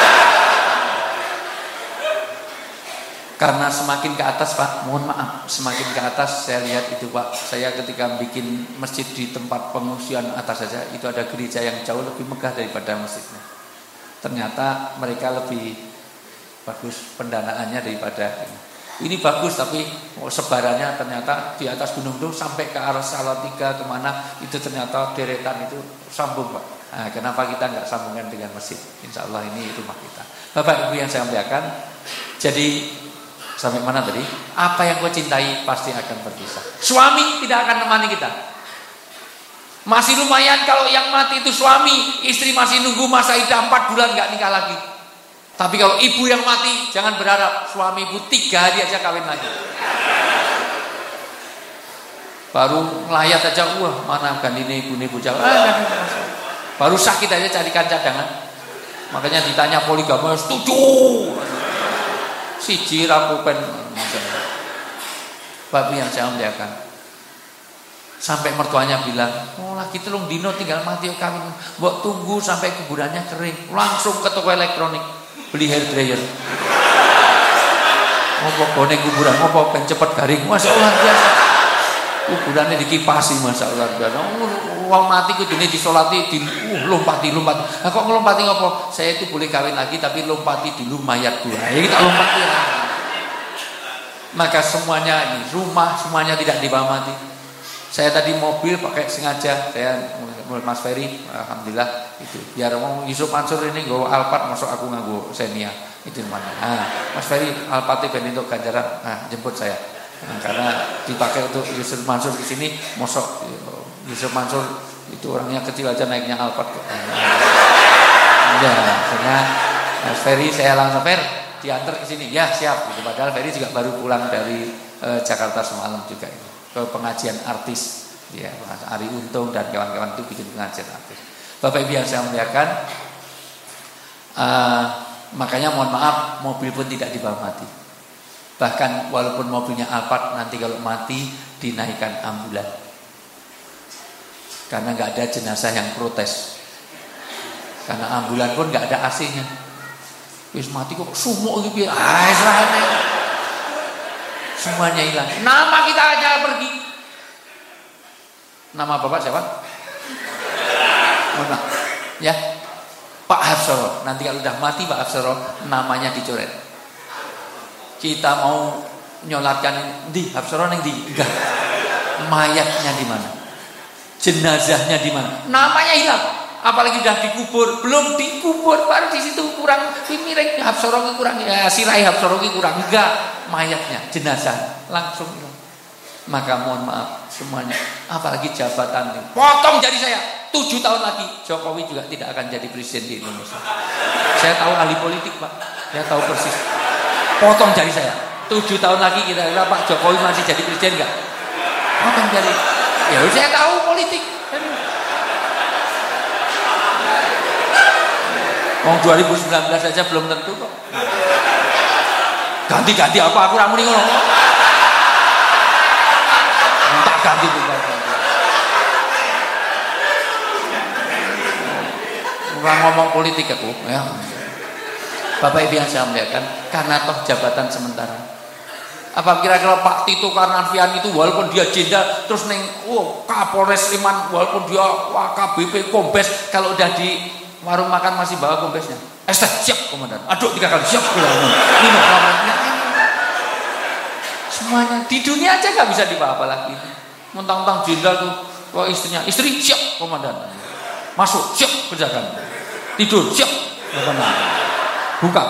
Karena semakin ke atas Pak, mohon maaf, semakin ke atas saya lihat itu Pak, saya ketika bikin masjid di tempat pengungsian atas saja, itu ada gereja yang jauh lebih megah daripada masjidnya. Ternyata mereka lebih bagus pendanaannya daripada ini bagus, tapi sebarannya ternyata di atas gunung itu sampai ke arah Salatiga kemana, itu ternyata deretan itu sambung Pak. Nah, kenapa kita nggak sambungkan dengan masjid? Insya Allah ini rumah kita. Bapak Ibu yang saya muliakan, jadi sampai mana tadi? Apa yang kau cintai pasti akan berpisah. Suami tidak akan menemani kita. Masih lumayan kalau yang mati itu suami, istri masih nunggu masa idah 4 bulan nggak nikah lagi. Tapi kalau ibu yang mati, jangan berharap suami ibu 3 hari aja kawin lagi. Baru melayat aja, wah mana kan ini ibu jawab. Baru sakit aja carikan cadangan. Makanya ditanya poligami, setuju. Siji rakupen. Bapak yang saya muliakan. Sampai mertuanya bilang, oh lagi telung dino tinggal mati kawin. Mbok tunggu sampai kuburannya kering. Langsung ke toko elektronik. Beli hair dryer. Ngopo bonek kuburan, ngopo ben cepet garing. Masya Allah biasa. Kuburannya dikipasi, masya Allah biasa. Wong mati kudune disolati, lompati. Nah, kok ngelompati ngopo? Saya itu boleh kawin lagi tapi lompati dulu mayat gua. Ya kita lompati. Maka semuanya ini rumah semuanya tidak dibawa mati. Saya tadi mobil pakai sengaja, saya Mas Ferry, alhamdulillah itu. Biar mau Yusuf Mansur ini nggawa Alphard, masuk aku nganggo Xenia. Itu mana? Mas Ferry Alphard ben untuk ganjaran, jemput saya. Karena dipakai untuk Yusuf Mansur di sini, mosok Yusuf Mansur itu orangnya kecil aja naiknya Alphard. Ya, karena Mas Ferry saya langsung diantar ke sini. Ya siap. Gitu. Padahal Ferry juga baru pulang dari Jakarta semalam juga itu. Ke pengajian artis. Ya, Mas Ari Untung dan kawan-kawan itu bikin pengajian artis. Bapak Ibu yang saya muliakan, makanya mohon maaf mobil pun tidak dibawa mati. Bahkan walaupun mobilnya Alphard, nanti kalau mati dinaikkan ambulan. Karena nggak ada jenazah yang protes. Karena ambulan pun nggak ada AC-nya. Wis mati kok sumuk gitu ya. Semuanya hilang. Nama kita aja pergi. Nama Bapak siapa? Mana? Ya. Pak Hafsoro. Nanti kalau udah mati Pak Hafsoro, namanya dicoret. Kita mau nyolatkan di Hafsoro ning di enggak. Mayatnya di mana? Jenazahnya di mana? Namanya hilang. Apalagi sudah dikubur, belum dikubur baru di situ kurang miring Hafsoro kurang ya sirai Hafsoro kurang enggak mayatnya jenazah langsung hilang. Maka mohon maaf semuanya, apalagi jabatan ini. Potong jadi saya 7 tahun lagi Jokowi juga tidak akan jadi presiden di Indonesia. Saya tahu ahli politik Pak, saya tahu persis. Potong jadi saya 7 tahun lagi kira-kira Pak Jokowi masih jadi presiden enggak? Potong jadi. Ya saya tahu politik. Wong 2019 saja belum tentu kok. Ganti-ganti apa aku ora muni ngono. Tak ganti juga. Orang ngomong politik aku, ya. Bapak Ibu yang saya muliakan, karena toh jabatan sementara. Apa kira-kira Pak Tito Karnavian itu walaupun dia jenderal terus neng Kapolres Sleman, walaupun dia KBP Kombes, kalau udah di warung makan masih bawa kombesnya. Siap komandan. Aduk 3 kali siap komandan. Minum komandan. Semuanya di dunia aja nggak bisa dibawa apa lagi. Mentang-mentang jenderal tuh, wah istrinya, istri siap komandan. Masuk siap kerjakan. Tidur siap komandan. Buka.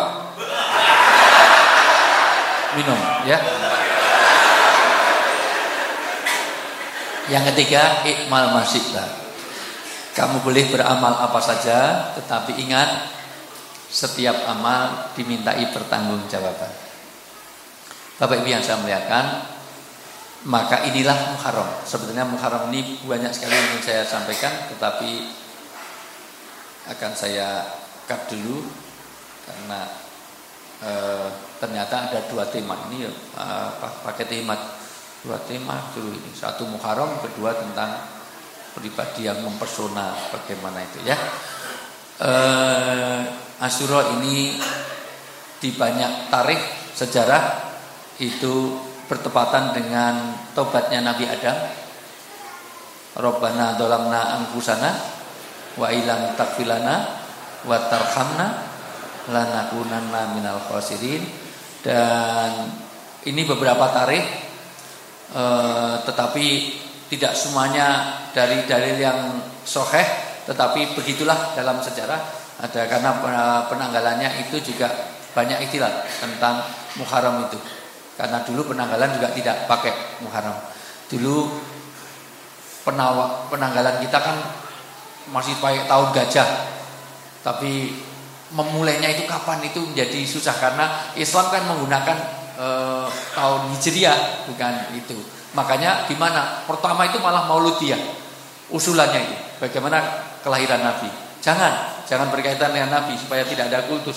Minum ya. Yang ketiga ikmal masyidlah. Kamu boleh beramal apa saja, tetapi ingat setiap amal dimintai pertanggungjawaban. Bapak Ibu yang saya muliakan, maka inilah Muharram. Sebetulnya Muharram ini banyak sekali yang ingin saya sampaikan, tetapi akan saya cut dulu karena ternyata ada 2 tema ini paket hemat 2 tema dulu ini. Satu Muharram, kedua tentang pribadi yang mempesona bagaimana itu ya. Asyura ini di banyak tarikh sejarah itu bertepatan dengan tobatnya Nabi Adam. Rabbana dzalamna anfusana wa illam taghfirlana wa tarhamna lanakunanna minal khasirin. Dan ini beberapa tarikh tetapi tidak semuanya dari dalil yang sahih, tetapi begitulah dalam sejarah ada, karena penanggalannya itu juga banyak ikhtilaf tentang Muharram itu. Karena dulu penanggalan juga tidak pakai Muharram. Dulu penanggalan kita kan masih pakai tahun gajah. Tapi memulainya itu kapan itu menjadi susah karena Islam kan menggunakan tahun Hijriah bukan itu. Makanya di mana? Pertama itu malah Mauludiyah. Usulannya itu bagaimana kelahiran Nabi. Jangan berkaitan dengan Nabi supaya tidak ada kultus.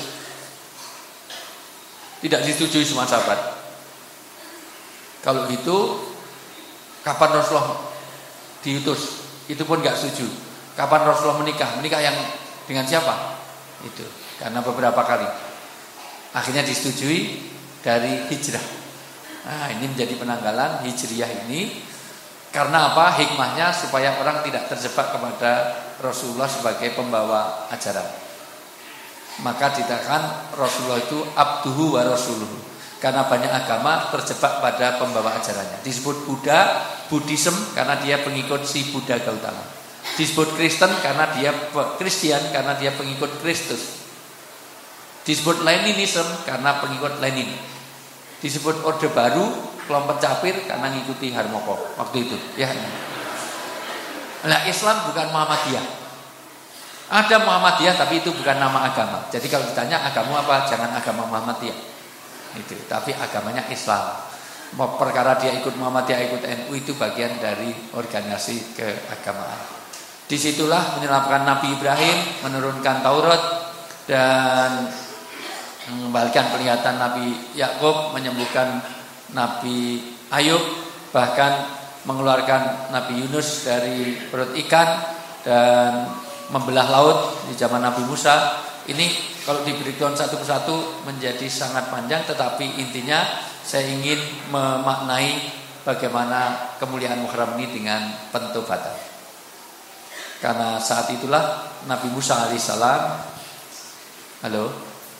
Tidak disetujui semua sahabat. Kalau gitu kapan Rasulullah diutus? Itu pun enggak setuju. Kapan Rasulullah menikah? Menikah yang dengan siapa? Itu. Karena beberapa kali. Akhirnya disetujui dari hijrah. Nah, ini menjadi penanggalan Hijriyah ini karena apa? Hikmahnya supaya orang tidak terjebak kepada Rasulullah sebagai pembawa ajaran. Maka dikatakan Rasulullah itu abduhu wa rasuluhu. Karena banyak agama terjebak pada pembawa ajarannya. Disebut Buddha, Buddhism karena dia pengikut si Buddha Gautama. Disebut Kristen karena dia Kristian karena dia pengikut Kristus. Disebut Leninism karena pengikut Lenin. Disebut Orde Baru, kelompok capir karena ngikuti Harmoko waktu itu, ya. Nah, Islam bukan Muhammadiyah. Ada Muhammadiyah tapi itu bukan nama agama. Jadi kalau ditanya agama apa, jangan agama Muhammadiyah. Itu, tapi agamanya Islam. Perkara dia ikut Muhammadiyah, ikut NU itu bagian dari organisasi keagamaan. Disitulah menyelamatkan Nabi Ibrahim, menurunkan Taurat dan mengembalikan penglihatan Nabi Yakub, menyembuhkan Nabi Ayub, bahkan mengeluarkan Nabi Yunus dari perut ikan dan membelah laut di zaman Nabi Musa. Ini kalau di-breakdown satu persatu menjadi sangat panjang, tetapi intinya saya ingin memaknai bagaimana kemuliaan Muharram ini dengan pentobatan. Karena saat itulah Nabi Musa alaihissalam, halo,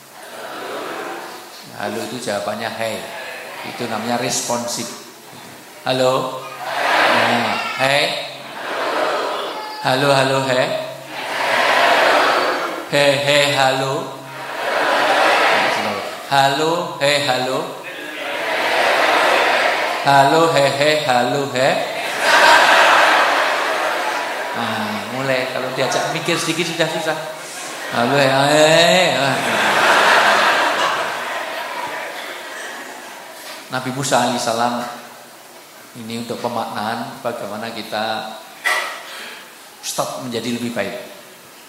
halo itu jawabannya hey, itu namanya responsif. Halo, nah, hey, halo, halo, hey. He halo. Halo he halo. Halo he halo he. Nah, mulai kalau diajak mikir sedikit sudah susah. Halo he. Nabi Musa alaihissalam ini untuk pemaknaan bagaimana kita stop menjadi lebih baik.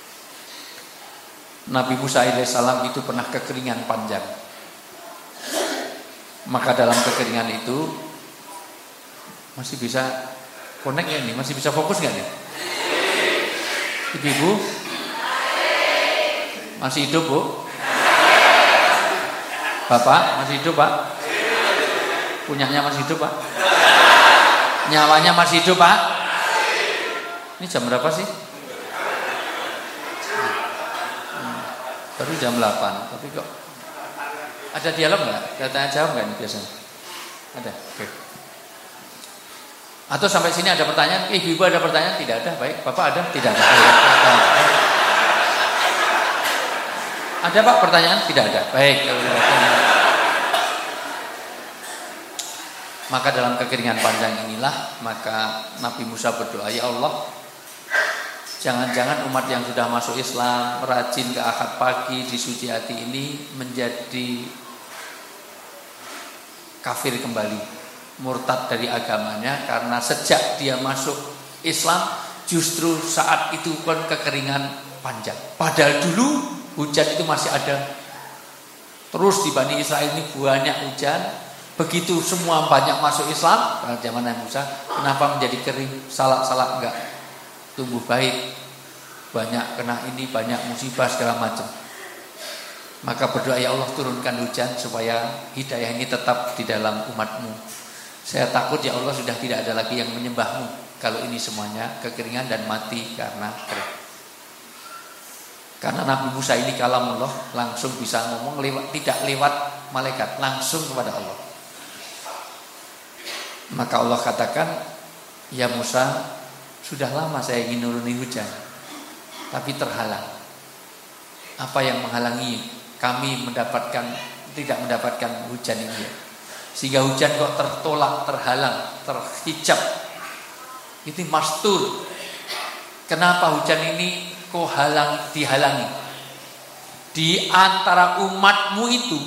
Nabi Musa alaihissalam itu pernah kekeringan panjang. Maka dalam kekeringan itu masih bisa connect ya nih, masih bisa fokus nggak nih? Ibu-ibu masih hidup bu? Bapak masih hidup pak? Punyanya masih hidup pak? Nyawanya masih hidup pak? Ini jam berapa sih? Baru jam 8, tapi kok ada dialog nggak? Ada tanya jawab nggak nih biasanya? Ada, oke. Atau sampai sini ada pertanyaan? Ibu-ibu ada pertanyaan? Tidak ada, baik. Bapak ada? Tidak ada. Ada pak pertanyaan? Tidak ada, baik. Maka dalam kekeringan panjang inilah, maka Nabi Musa berdoa, ya Allah, jangan-jangan umat yang sudah masuk Islam, rajin ke akad pagi di suci hati ini menjadi kafir kembali, murtad dari agamanya karena sejak dia masuk Islam justru saat itu kan kekeringan panjang. Padahal dulu hujan itu masih ada. Terus di Bani Israel ini banyak hujan. Begitu semua banyak masuk Islam pada zaman Nabi Musa, kenapa menjadi kering? Salah enggak? Tumbuh baik, banyak kena ini, banyak musibah segala macam. Maka berdoa, ya Allah turunkan hujan supaya hidayah ini tetap di dalam umatmu. Saya takut ya Allah sudah tidak ada lagi yang menyembahmu kalau ini semuanya kekeringan dan mati karena kering. Karena Nabi Musa ini kalamullah, langsung bisa ngomong tidak lewat malaikat, langsung kepada Allah. Maka Allah katakan, ya Musa, sudah lama saya ingin nuruni hujan, tapi terhalang. Apa yang menghalangi kami tidak mendapatkan hujan ini? Sehingga hujan kok tertolak, terhalang, terhijab. Itu mastur. Kenapa hujan ini kok dihalangi? Di antara umatmu itu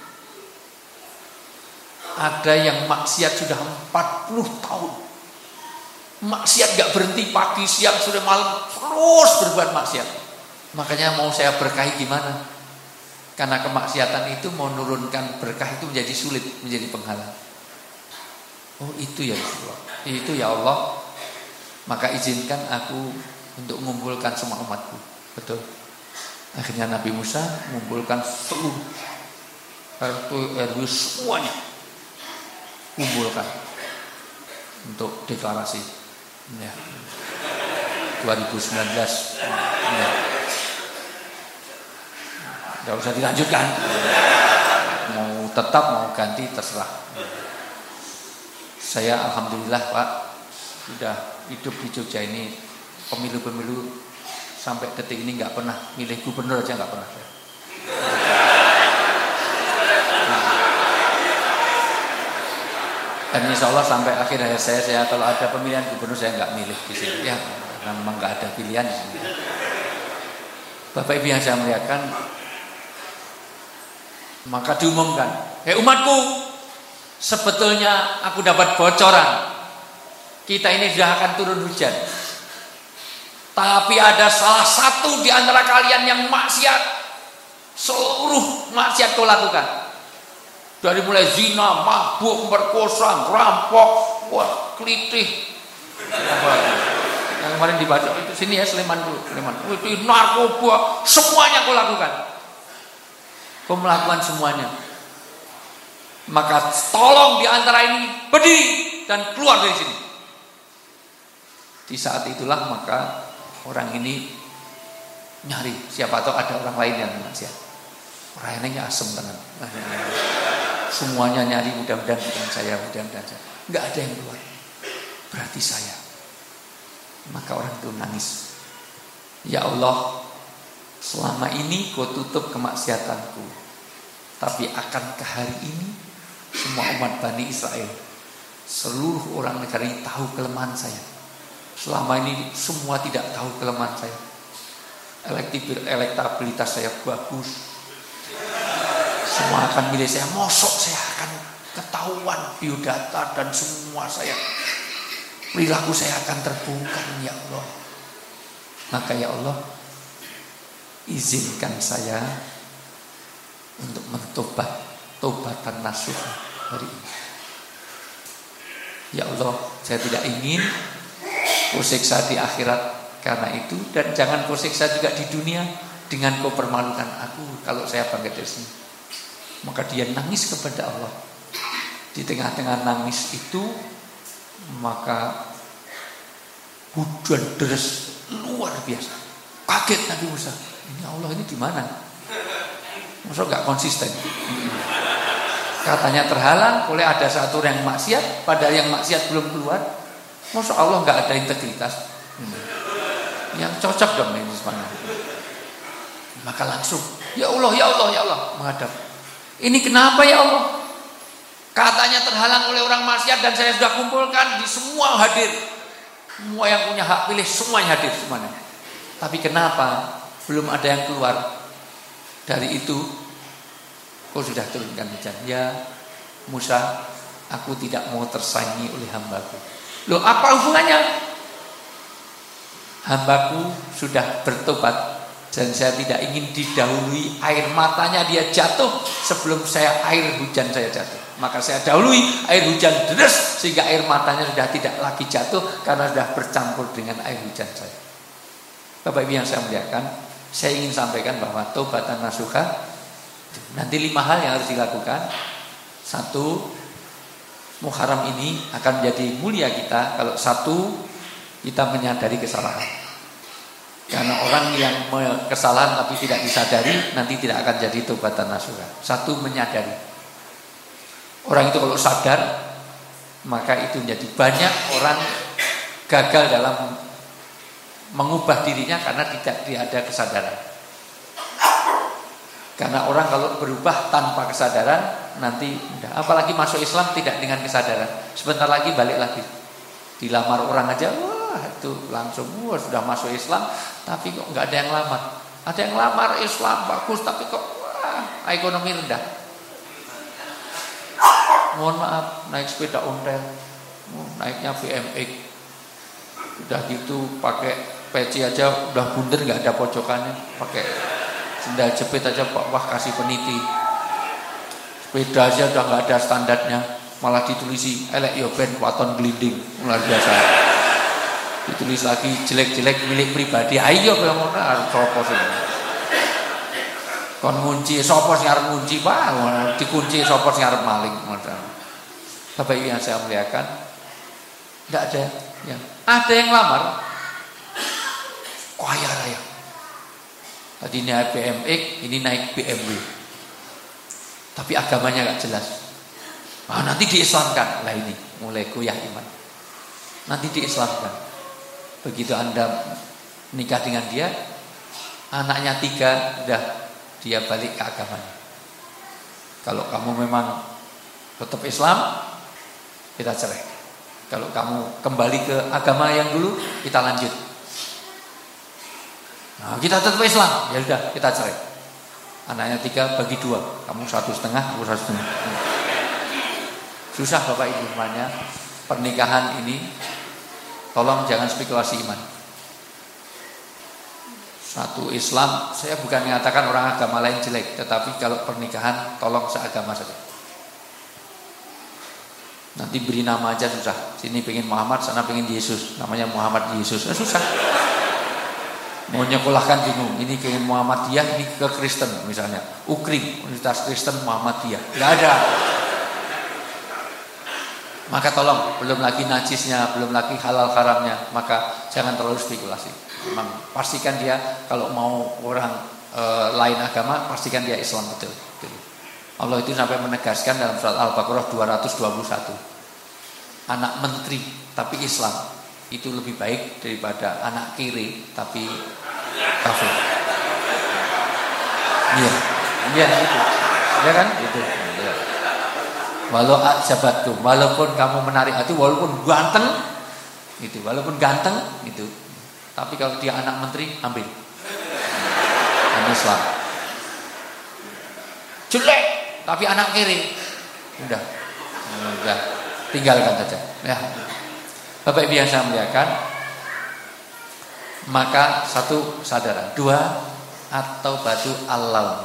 ada yang maksiat sudah 40 tahun. Maksiat gak berhenti, pagi, siang, sore, malam terus berbuat maksiat. Makanya mau saya berkahi gimana? Karena kemaksiatan itu mau menurunkan berkah itu menjadi sulit, menjadi penghalang. Oh itu ya Allah, itu ya Allah. Maka izinkan aku untuk mengumpulkan semua umatku. Betul. Akhirnya Nabi Musa mengumpulkan seluruh RT RW semuanya, kumpulkan untuk deklarasi. Ya. 2019. Ya. Gak usah dilanjutkan. Mau tetap mau ganti terserah. Saya alhamdulillah Pak sudah hidup di Jogja ini, pemilu-pemilu sampai detik ini nggak pernah milih gubernur aja nggak pernah. Dan insya Allah sampai akhir hayat saya kalau ada pemilihan gubernur saya nggak milih di sini. Ya, memang nggak ada pilihan. Bapak Ibu yang saya muliakan, maka diumumkan, hei umatku, sebetulnya aku dapat bocoran, kita ini sudah akan turun hujan. Tapi ada salah satu di antara kalian yang maksiat, seluruh maksiat kau lakukan. Dari mulai zina, mabuk, merkosa, rampok, wah, kelitih. Yang kemarin dibaca itu sini ya, Sleman dulu, Sleman. Itu narkoba, semuanya kau lakukan. Kau melakukan semuanya. Maka tolong di antara ini berdiri dan keluar dari sini. Di saat itulah maka orang ini nyari, siapa tahu ada orang lain yang maksiat. Orangnya asem tangan. Semuanya nyari, mudah-mudahan bukan saya, mudah-mudahan saya. Enggak ada yang keluar. Berarti saya. Maka orang itu nangis. Ya Allah, selama ini kau tutup kemaksiatanku. Tapi akankah hari ini semua umat Bani Israel, seluruh orang negara ini tahu kelemahan saya? Selama ini semua tidak tahu kelemahan saya. Elektabilitas saya bagus. Semua akan milih saya. Mosok saya akan ketahuan biodata dan semua saya. Perilaku saya akan terbongkar, ya Allah. Maka ya Allah, izinkan saya untuk mentobat, tobatan nasuh hari ini. Ya Allah, saya tidak ingin kau siksa di akhirat karena itu, dan jangan kau siksa juga di dunia dengan kau permalukan aku kalau saya bangkit dari sini. Maka dia nangis kepada Allah. Di tengah-tengah nangis itu, maka hujan deras luar biasa. Kaget Nabi Musa. Ini Allah ini di mana? Masa enggak konsisten? Katanya terhalang oleh ada satu yang maksiat, padahal yang maksiat belum keluar. Masa Allah enggak ada integritas? Yang cocok dong ini sebenarnya. Maka langsung, ya Allah, ya Allah, ya Allah, menghadap. Ini kenapa ya Allah? Katanya terhalang oleh orang maksiat dan saya sudah kumpulkan di semua hadir. Semua yang punya hak pilih semuanya hadir semuanya. Tapi kenapa belum ada yang keluar? Dari itu kau sudah turunkan hujan. Ya Musa, aku tidak mau tersaingi oleh hambaku. Loh, apa hubungannya? Hambaku sudah bertobat dan saya tidak ingin didahului air matanya dia jatuh sebelum air hujan saya jatuh. Maka saya dahului air hujan deras sehingga air matanya sudah tidak lagi jatuh karena sudah bercampur dengan air hujan saya. Bapak Ibu yang saya muliakan, saya ingin sampaikan bahwa taubatan nasuha nanti 5 hal yang harus dilakukan. 1, Muharram ini akan menjadi mulia kita kalau 1, kita menyadari kesalahan. Karena orang yang kesalahan tapi tidak disadari nanti tidak akan jadi taubatan nasuha. 1, menyadari. Orang itu kalau sadar, maka itu menjadi banyak orang gagal dalam mengubah dirinya karena tidak ada kesadaran. Karena orang kalau berubah tanpa kesadaran nanti mudah. Apalagi masuk Islam tidak dengan kesadaran. Sebentar lagi balik lagi. Dilamar orang aja, wah itu langsung sudah masuk Islam, tapi kok nggak ada yang lamar. Ada yang lamar Islam bagus, tapi kok ekonomi rendah. Mohon maaf, naik sepeda ontel, naiknya BMX, udah gitu pakai peci aja udah bundar nggak ada pojokannya, pakai sendal jepit aja wah kasih peniti. Sepeda aja udah nggak ada standarnya, malah ditulisi elek yo ben waton glinding, luar biasa. Ditulis lagi jelek-jelek milik pribadi. Ayo kaya ngono arep sapa sih. Kon ngunci sapa sing arep ngunci, Pak? Dikunci sapa sing arep maling. Bapak Ibu yang saya muliakan, enggak ada yang ada yang lamar kaya raya. Tadi naik BMX, ini naik BMW. Tapi agamanya enggak jelas. Nanti diislamkan. Lah ini mulai goyah iman. Nanti diislamkan. Begitu Anda nikah dengan dia, anaknya 3, udah dia balik ke agamanya. Kalau kamu memang tetap Islam, kita cerai. Kalau kamu kembali ke agama yang dulu, kita lanjut. Nah, kita tetap Islam, ya sudah kita cerai. Anaknya 3 bagi 2, kamu 1,5, aku 1,5. Susah Bapak Ibu semuanya. Pernikahan ini tolong jangan spekulasi iman. Satu Islam, saya bukan mengatakan orang agama lain jelek, tetapi kalau pernikahan tolong seagama saja. Nanti beri nama aja susah. Sini pengen Muhammad, sana pengen Yesus, namanya Muhammad Yesus, susah. Mau nyekolahkan bingung, ini ke Muhammadiyah, ini ke Kristen misalnya, UKRIM, Universitas Kristen Muhammadiyah, nggak ada. Maka tolong, belum lagi najisnya, belum lagi halal haramnya, maka jangan terlalu spekulasi. Memang pastikan dia kalau mau orang lain agama, pastikan dia Islam betul. Allah itu sampai menegaskan dalam surat Al-Baqarah 221, anak menteri tapi Islam itu lebih baik daripada anak kiri tapi kafir. Iya, itu, ya kan? Itu. Ya. Walau ajabatkum, walaupun kamu menarik hati, walaupun ganteng, itu, walaupun ganteng, itu. Tapi kalau dia anak menteri, ambil. Islam. Jelek, tapi anak kiri, udah, tinggalkan saja. Ya. Bapak Ibu yang saya muliakan, maka 1 sadaran, 2 atau batu Allah,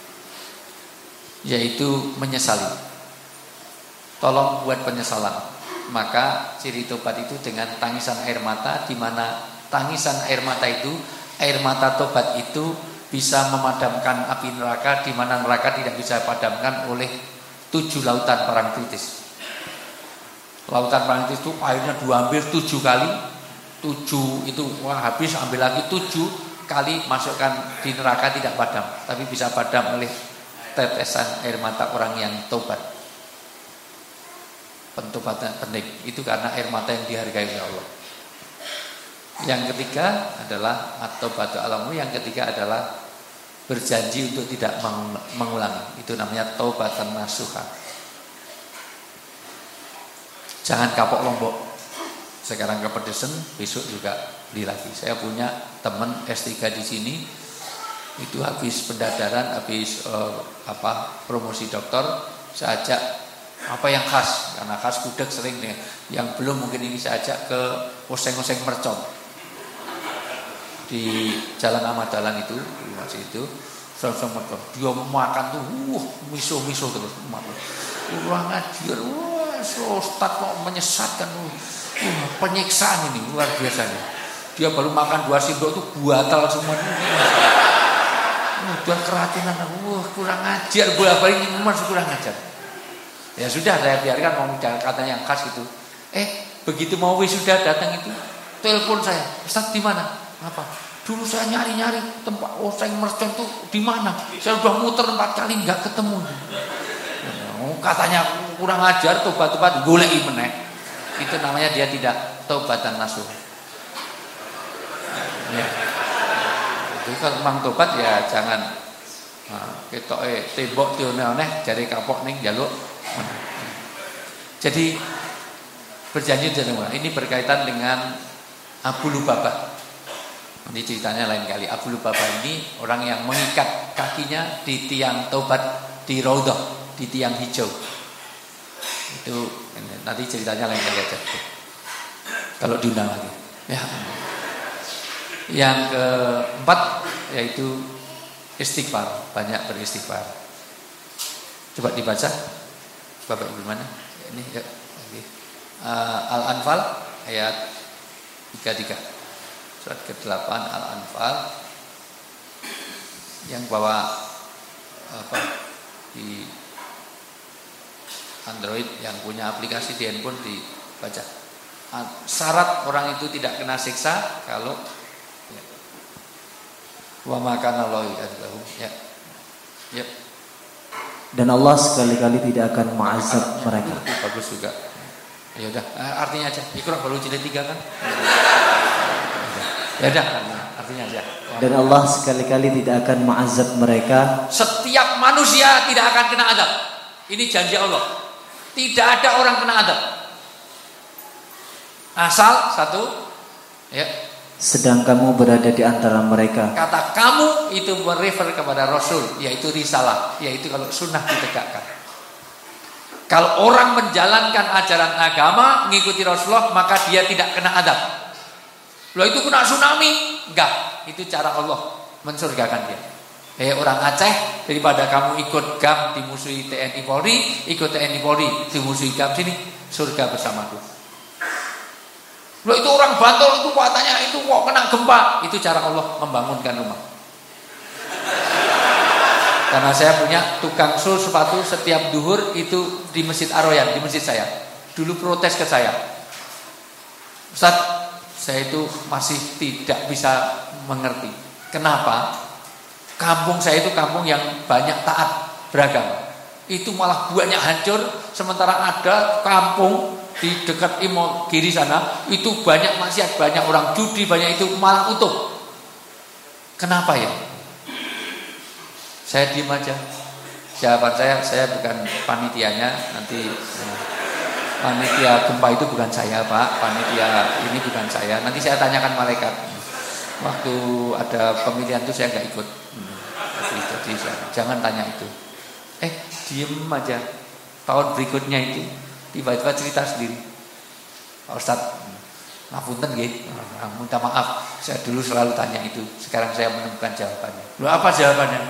yaitu menyesali. Tolong buat penyesalan. Maka ciri tobat itu dengan tangisan air mata, di mana tangisan air mata itu, air mata tobat itu bisa memadamkan api neraka, di mana neraka tidak bisa dipadamkan oleh 7 lautan perang kritis. Lautan perang kritis itu airnya diambil 7 kali, 7 itu wah habis, ambil lagi 7 kali, masukkan di neraka tidak padam, tapi bisa padam oleh tetesan air mata orang yang tobat. Pentobatan penting itu karena air mata yang dihargai oleh Allah. Yang ketiga adalah atau batu alamu, yang ketiga adalah berjanji untuk tidak mengulangi. Itu namanya taubatan nasuha. Jangan kapok lombok. Sekarang kepedesan, besok juga beli lagi. Saya punya teman S3 di sini, itu habis pendadaran, habis promosi doktor, saya ajak apa yang khas, karena khas gudeg sering nih. Yang belum mungkin ini saya ajak ke oseng-oseng mercon di Jalan Ahmad Dahlan itu, masih itu, oseng mercon. Dia makan tuh, miso terus makan. Kurang ajar, Ustaz kok menyesatkan, penyiksaan ini luar biasa nih. Dia baru makan 2 sendok tuh batal semuanya. Udah keracunan, kurang ajar, bolak-balik masih kurang ajar. Ya sudah, saya biarkan mau katanya yang khas itu. Begitu mau wisuda datang itu, telepon saya, Ustaz di mana? Apa? Dulu saya nyari-nyari tempat oseng mercon tuh di mana? Saya udah muter 4 kali nggak ketemu. Katanya kurang ajar, tobat-tobat goleki meneh. Itu namanya dia tidak taubatan nasuh. Ya. Jadi kalau memang tobat ya jangan ketoke tembok dione-one jare kapok ning njaluk. Jadi berjanji dengan ini berkaitan dengan Abu Lubabah. Ini ceritanya lain kali. Abu Lubabah ini orang yang mengikat kakinya di tiang taubat di Raudhah, di tiang hijau. Itu nanti ceritanya lain kali aja. Kalau diundang lagi. Ya. Yang keempat yaitu istighfar, banyak beristighfar. Coba dibaca, Bapak Ibu mana? Ini ya. Al-Anfal ayat 33. Surat ke-8 Al-Anfal. Yang bawa di Android, yang punya aplikasi di handphone dibaca. Syarat orang itu tidak kena siksa kalau wa makana Allahu adlahum. Ya. Dan Allah sekali-kali tidak akan mengazab mereka. Bagus juga. Ya udah, artinya aja. Iqra baru jilid 3 kan? Ya udah, artinya aja. Dan Allah sekali-kali tidak akan mengazab mereka. Setiap manusia tidak akan kena azab. Ini janji Allah. Tidak ada orang kena azab. Asal satu, ya, sedang kamu berada di antara mereka. Kata kamu itu merefer kepada Rasul, yaitu risalah, yaitu kalau sunnah ditegakkan. Kalau orang menjalankan ajaran agama, mengikuti Rasulullah, maka dia tidak kena adab. Loh itu kena tsunami? Enggak, itu cara Allah mensurgakan dia. Orang Aceh, daripada kamu ikut GAM dimusuhi TNI Polri, ikut TNI Polri dimusuhi GAM sini, surga bersamaku. Loh itu orang Bantul itu katanya itu kok kena gempa. Itu cara Allah membangunkan rumah. Karena saya punya tukang sul sepatu setiap duhur itu di Masjid Ar-Royan, di masjid saya. Dulu protes ke saya, Ustaz, saya itu masih tidak bisa mengerti kenapa kampung saya itu kampung yang banyak taat beragama, itu malah banyak hancur, sementara ada kampung di dekat Imogiri sana itu banyak maksiat, banyak orang judi, banyak itu malah utuh. Kenapa ya? Saya diam aja. Jawaban saya bukan panitianya. Nanti panitia gempa itu bukan saya, Pak. Panitia ini bukan saya. Nanti saya tanyakan malaikat. Waktu ada pemilihan itu saya nggak ikut. Jadi jangan tanya itu. Diem aja. Tahun berikutnya itu tiba-tiba cerita sendiri, Pak Ustadz, ngapunten nggih, minta maaf, saya dulu selalu tanya itu, sekarang saya menemukan jawabannya. Loh apa jawabannya?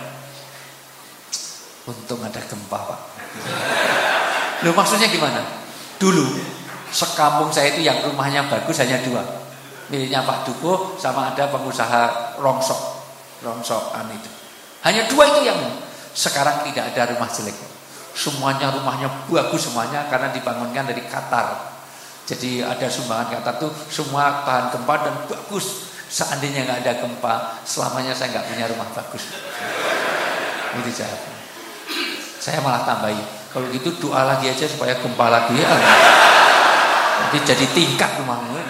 Untung ada gempa, Pak. Loh maksudnya gimana? Dulu sekampung saya itu yang rumahnya bagus hanya 2, miliknya Pak Dukuh sama ada pengusaha rongsokan itu. Hanya 2 itu yang. Sekarang tidak ada rumah jelek. Semuanya rumahnya bagus semuanya karena dibangunkan dari Qatar. Jadi ada sumbangan Qatar tuh semua tahan gempa dan bagus. Seandainya nggak ada gempa, selamanya saya nggak punya rumah bagus. Itu jawaban. Saya malah tambahin, kalau gitu doa lagi aja supaya gempa lagi ya. Nanti jadi tingkat rumahmu.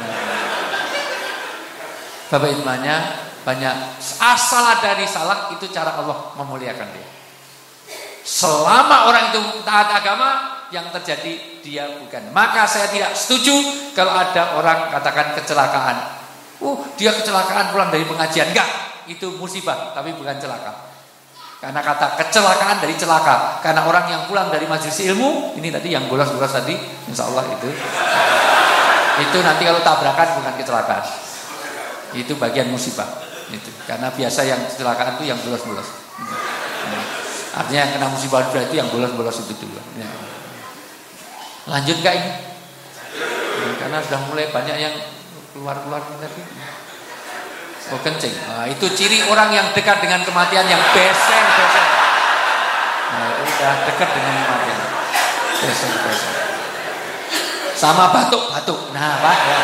Bapak Ibu-nya banyak asal ada risalah, itu cara Allah memuliakan dia. Selama orang itu taat agama, yang terjadi dia bukan. Maka saya tidak setuju kalau ada orang katakan kecelakaan. Dia kecelakaan pulang dari pengajian. Enggak, itu musibah tapi bukan celaka. Karena kata kecelakaan dari celaka. Karena orang yang pulang dari majelis ilmu, ini tadi yang bolos-bolos tadi, insya Allah itu nanti kalau tabrakan bukan kecelakaan. Itu bagian musibah. Itu. Karena biasa yang kecelakaan itu yang bolos-bolos. Artinya yang kena musibah berarti yang bolos-bolos itu dulu. Ya. Lanjut gak ini? Karena sudah mulai banyak yang keluar-keluar tadi. Kencing. Nah, itu ciri orang yang dekat dengan kematian, yang besen. Nah, itu udah dekat dengan kematian. Besen. Sama batuk. Nah, Pak ya.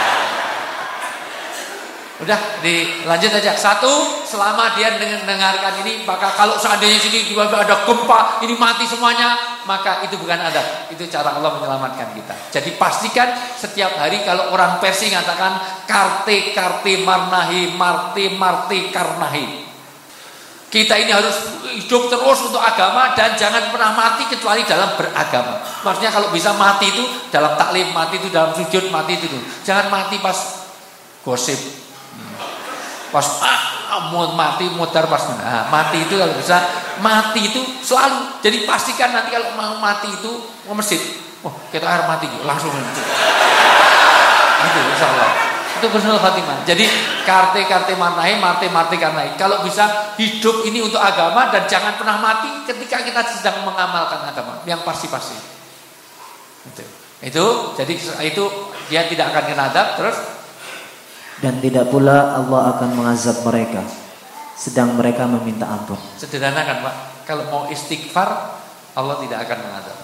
Udah dilanjut aja. 1, selama dia mendengarkan ini, maka kalau seandainya sini tiba-tiba ada gempa, ini mati semuanya, maka itu bukan adab. Itu cara Allah menyelamatkan kita. Jadi pastikan setiap hari kalau orang Persi mengatakan karte marnahi, marti karnahi. Kita ini harus hidup terus untuk agama dan jangan pernah mati kecuali dalam beragama. Maksudnya kalau bisa mati itu dalam taklim, mati itu dalam sujud, mati itu. Jangan mati pas gosip. Pas mati modar pas mati itu kalau bisa mati itu selalu. Jadi pastikan nanti kalau mau mati itu ke masjid. Kita air mati langsung itu. Itu insyaallah. Itu husnul khatimah. Jadi karte marnahi, marti karnahi. Kalau bisa hidup ini untuk agama dan jangan pernah mati ketika kita sedang mengamalkan agama yang pasti-pasti. Itu jadi itu dia tidak akan kena adab. Terus dan tidak pula Allah akan mengazab mereka sedang mereka meminta ampun. Sederhana kan Pak? Kalau mau istighfar Allah tidak akan mengazab.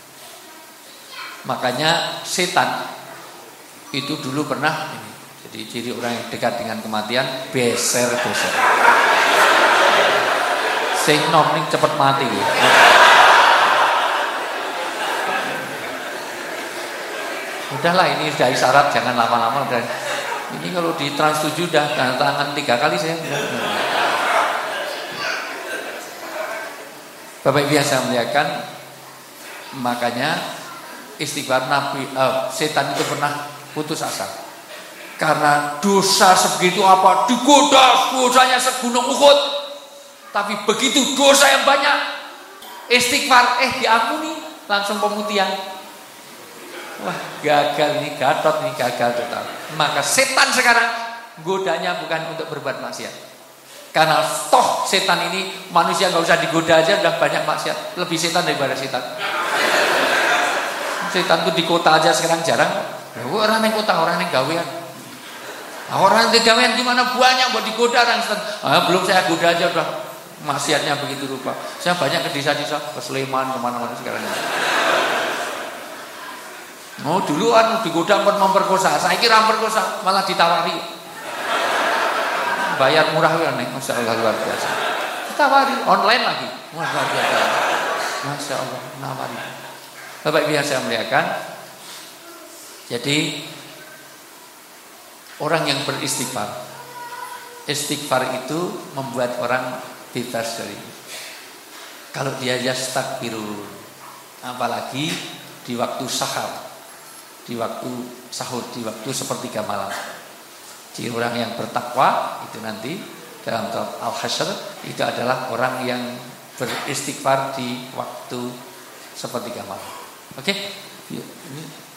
Makanya setan itu dulu pernah ini. Jadi ciri orang yang dekat dengan kematian beser. Sing nom ning cepet mati. Udahlah ini sudah isyarat, jangan lama-lama. Ini kalau di Trans 7 udah tanda tangan 3 kali saya. Bapak Ibu yang saya muliakan, makanya istighfar setan itu pernah putus asa. Karena dosa sebegitu apa, digoda dosanya segunung Uhud. Tapi begitu dosa yang banyak, istighfar, diampuni, langsung pemutihan. Wah, gagal ini, Gatot ini gagal total. Maka setan sekarang godanya bukan untuk berbuat maksiat. Karena toh setan ini manusia nggak usah digoda aja udah banyak maksiat. Lebih setan daripada setan. Setan tuh di kota aja sekarang jarang. Orang yang kota, orang yang gawean. Orang yang gawean gimana banyak buat digoda orang setan. Belum saya goda aja udah maksiatnya begitu rupa. Saya banyak ke desa-desa, ke Sleman, kemana-mana sekarang. Dulu digoda memperkosa. Saya kira memperkosa, malah ditawari. Bayar murah ya nih, Masya Allah luar biasa. Ditawari, online lagi. Luar biasa. Masya Allah, nawari. Bapak Ibu yang saya muliakan. Jadi orang yang beristighfar, istighfar itu membuat orang bebas dari. Kalau dia yastaghfirun, apalagi di waktu sahar, di waktu sahur, di waktu sepertiga malam. Jadi orang yang bertakwa itu nanti dalam Al-Hasyr itu adalah orang yang beristighfar di waktu sepertiga malam. Oke? Ini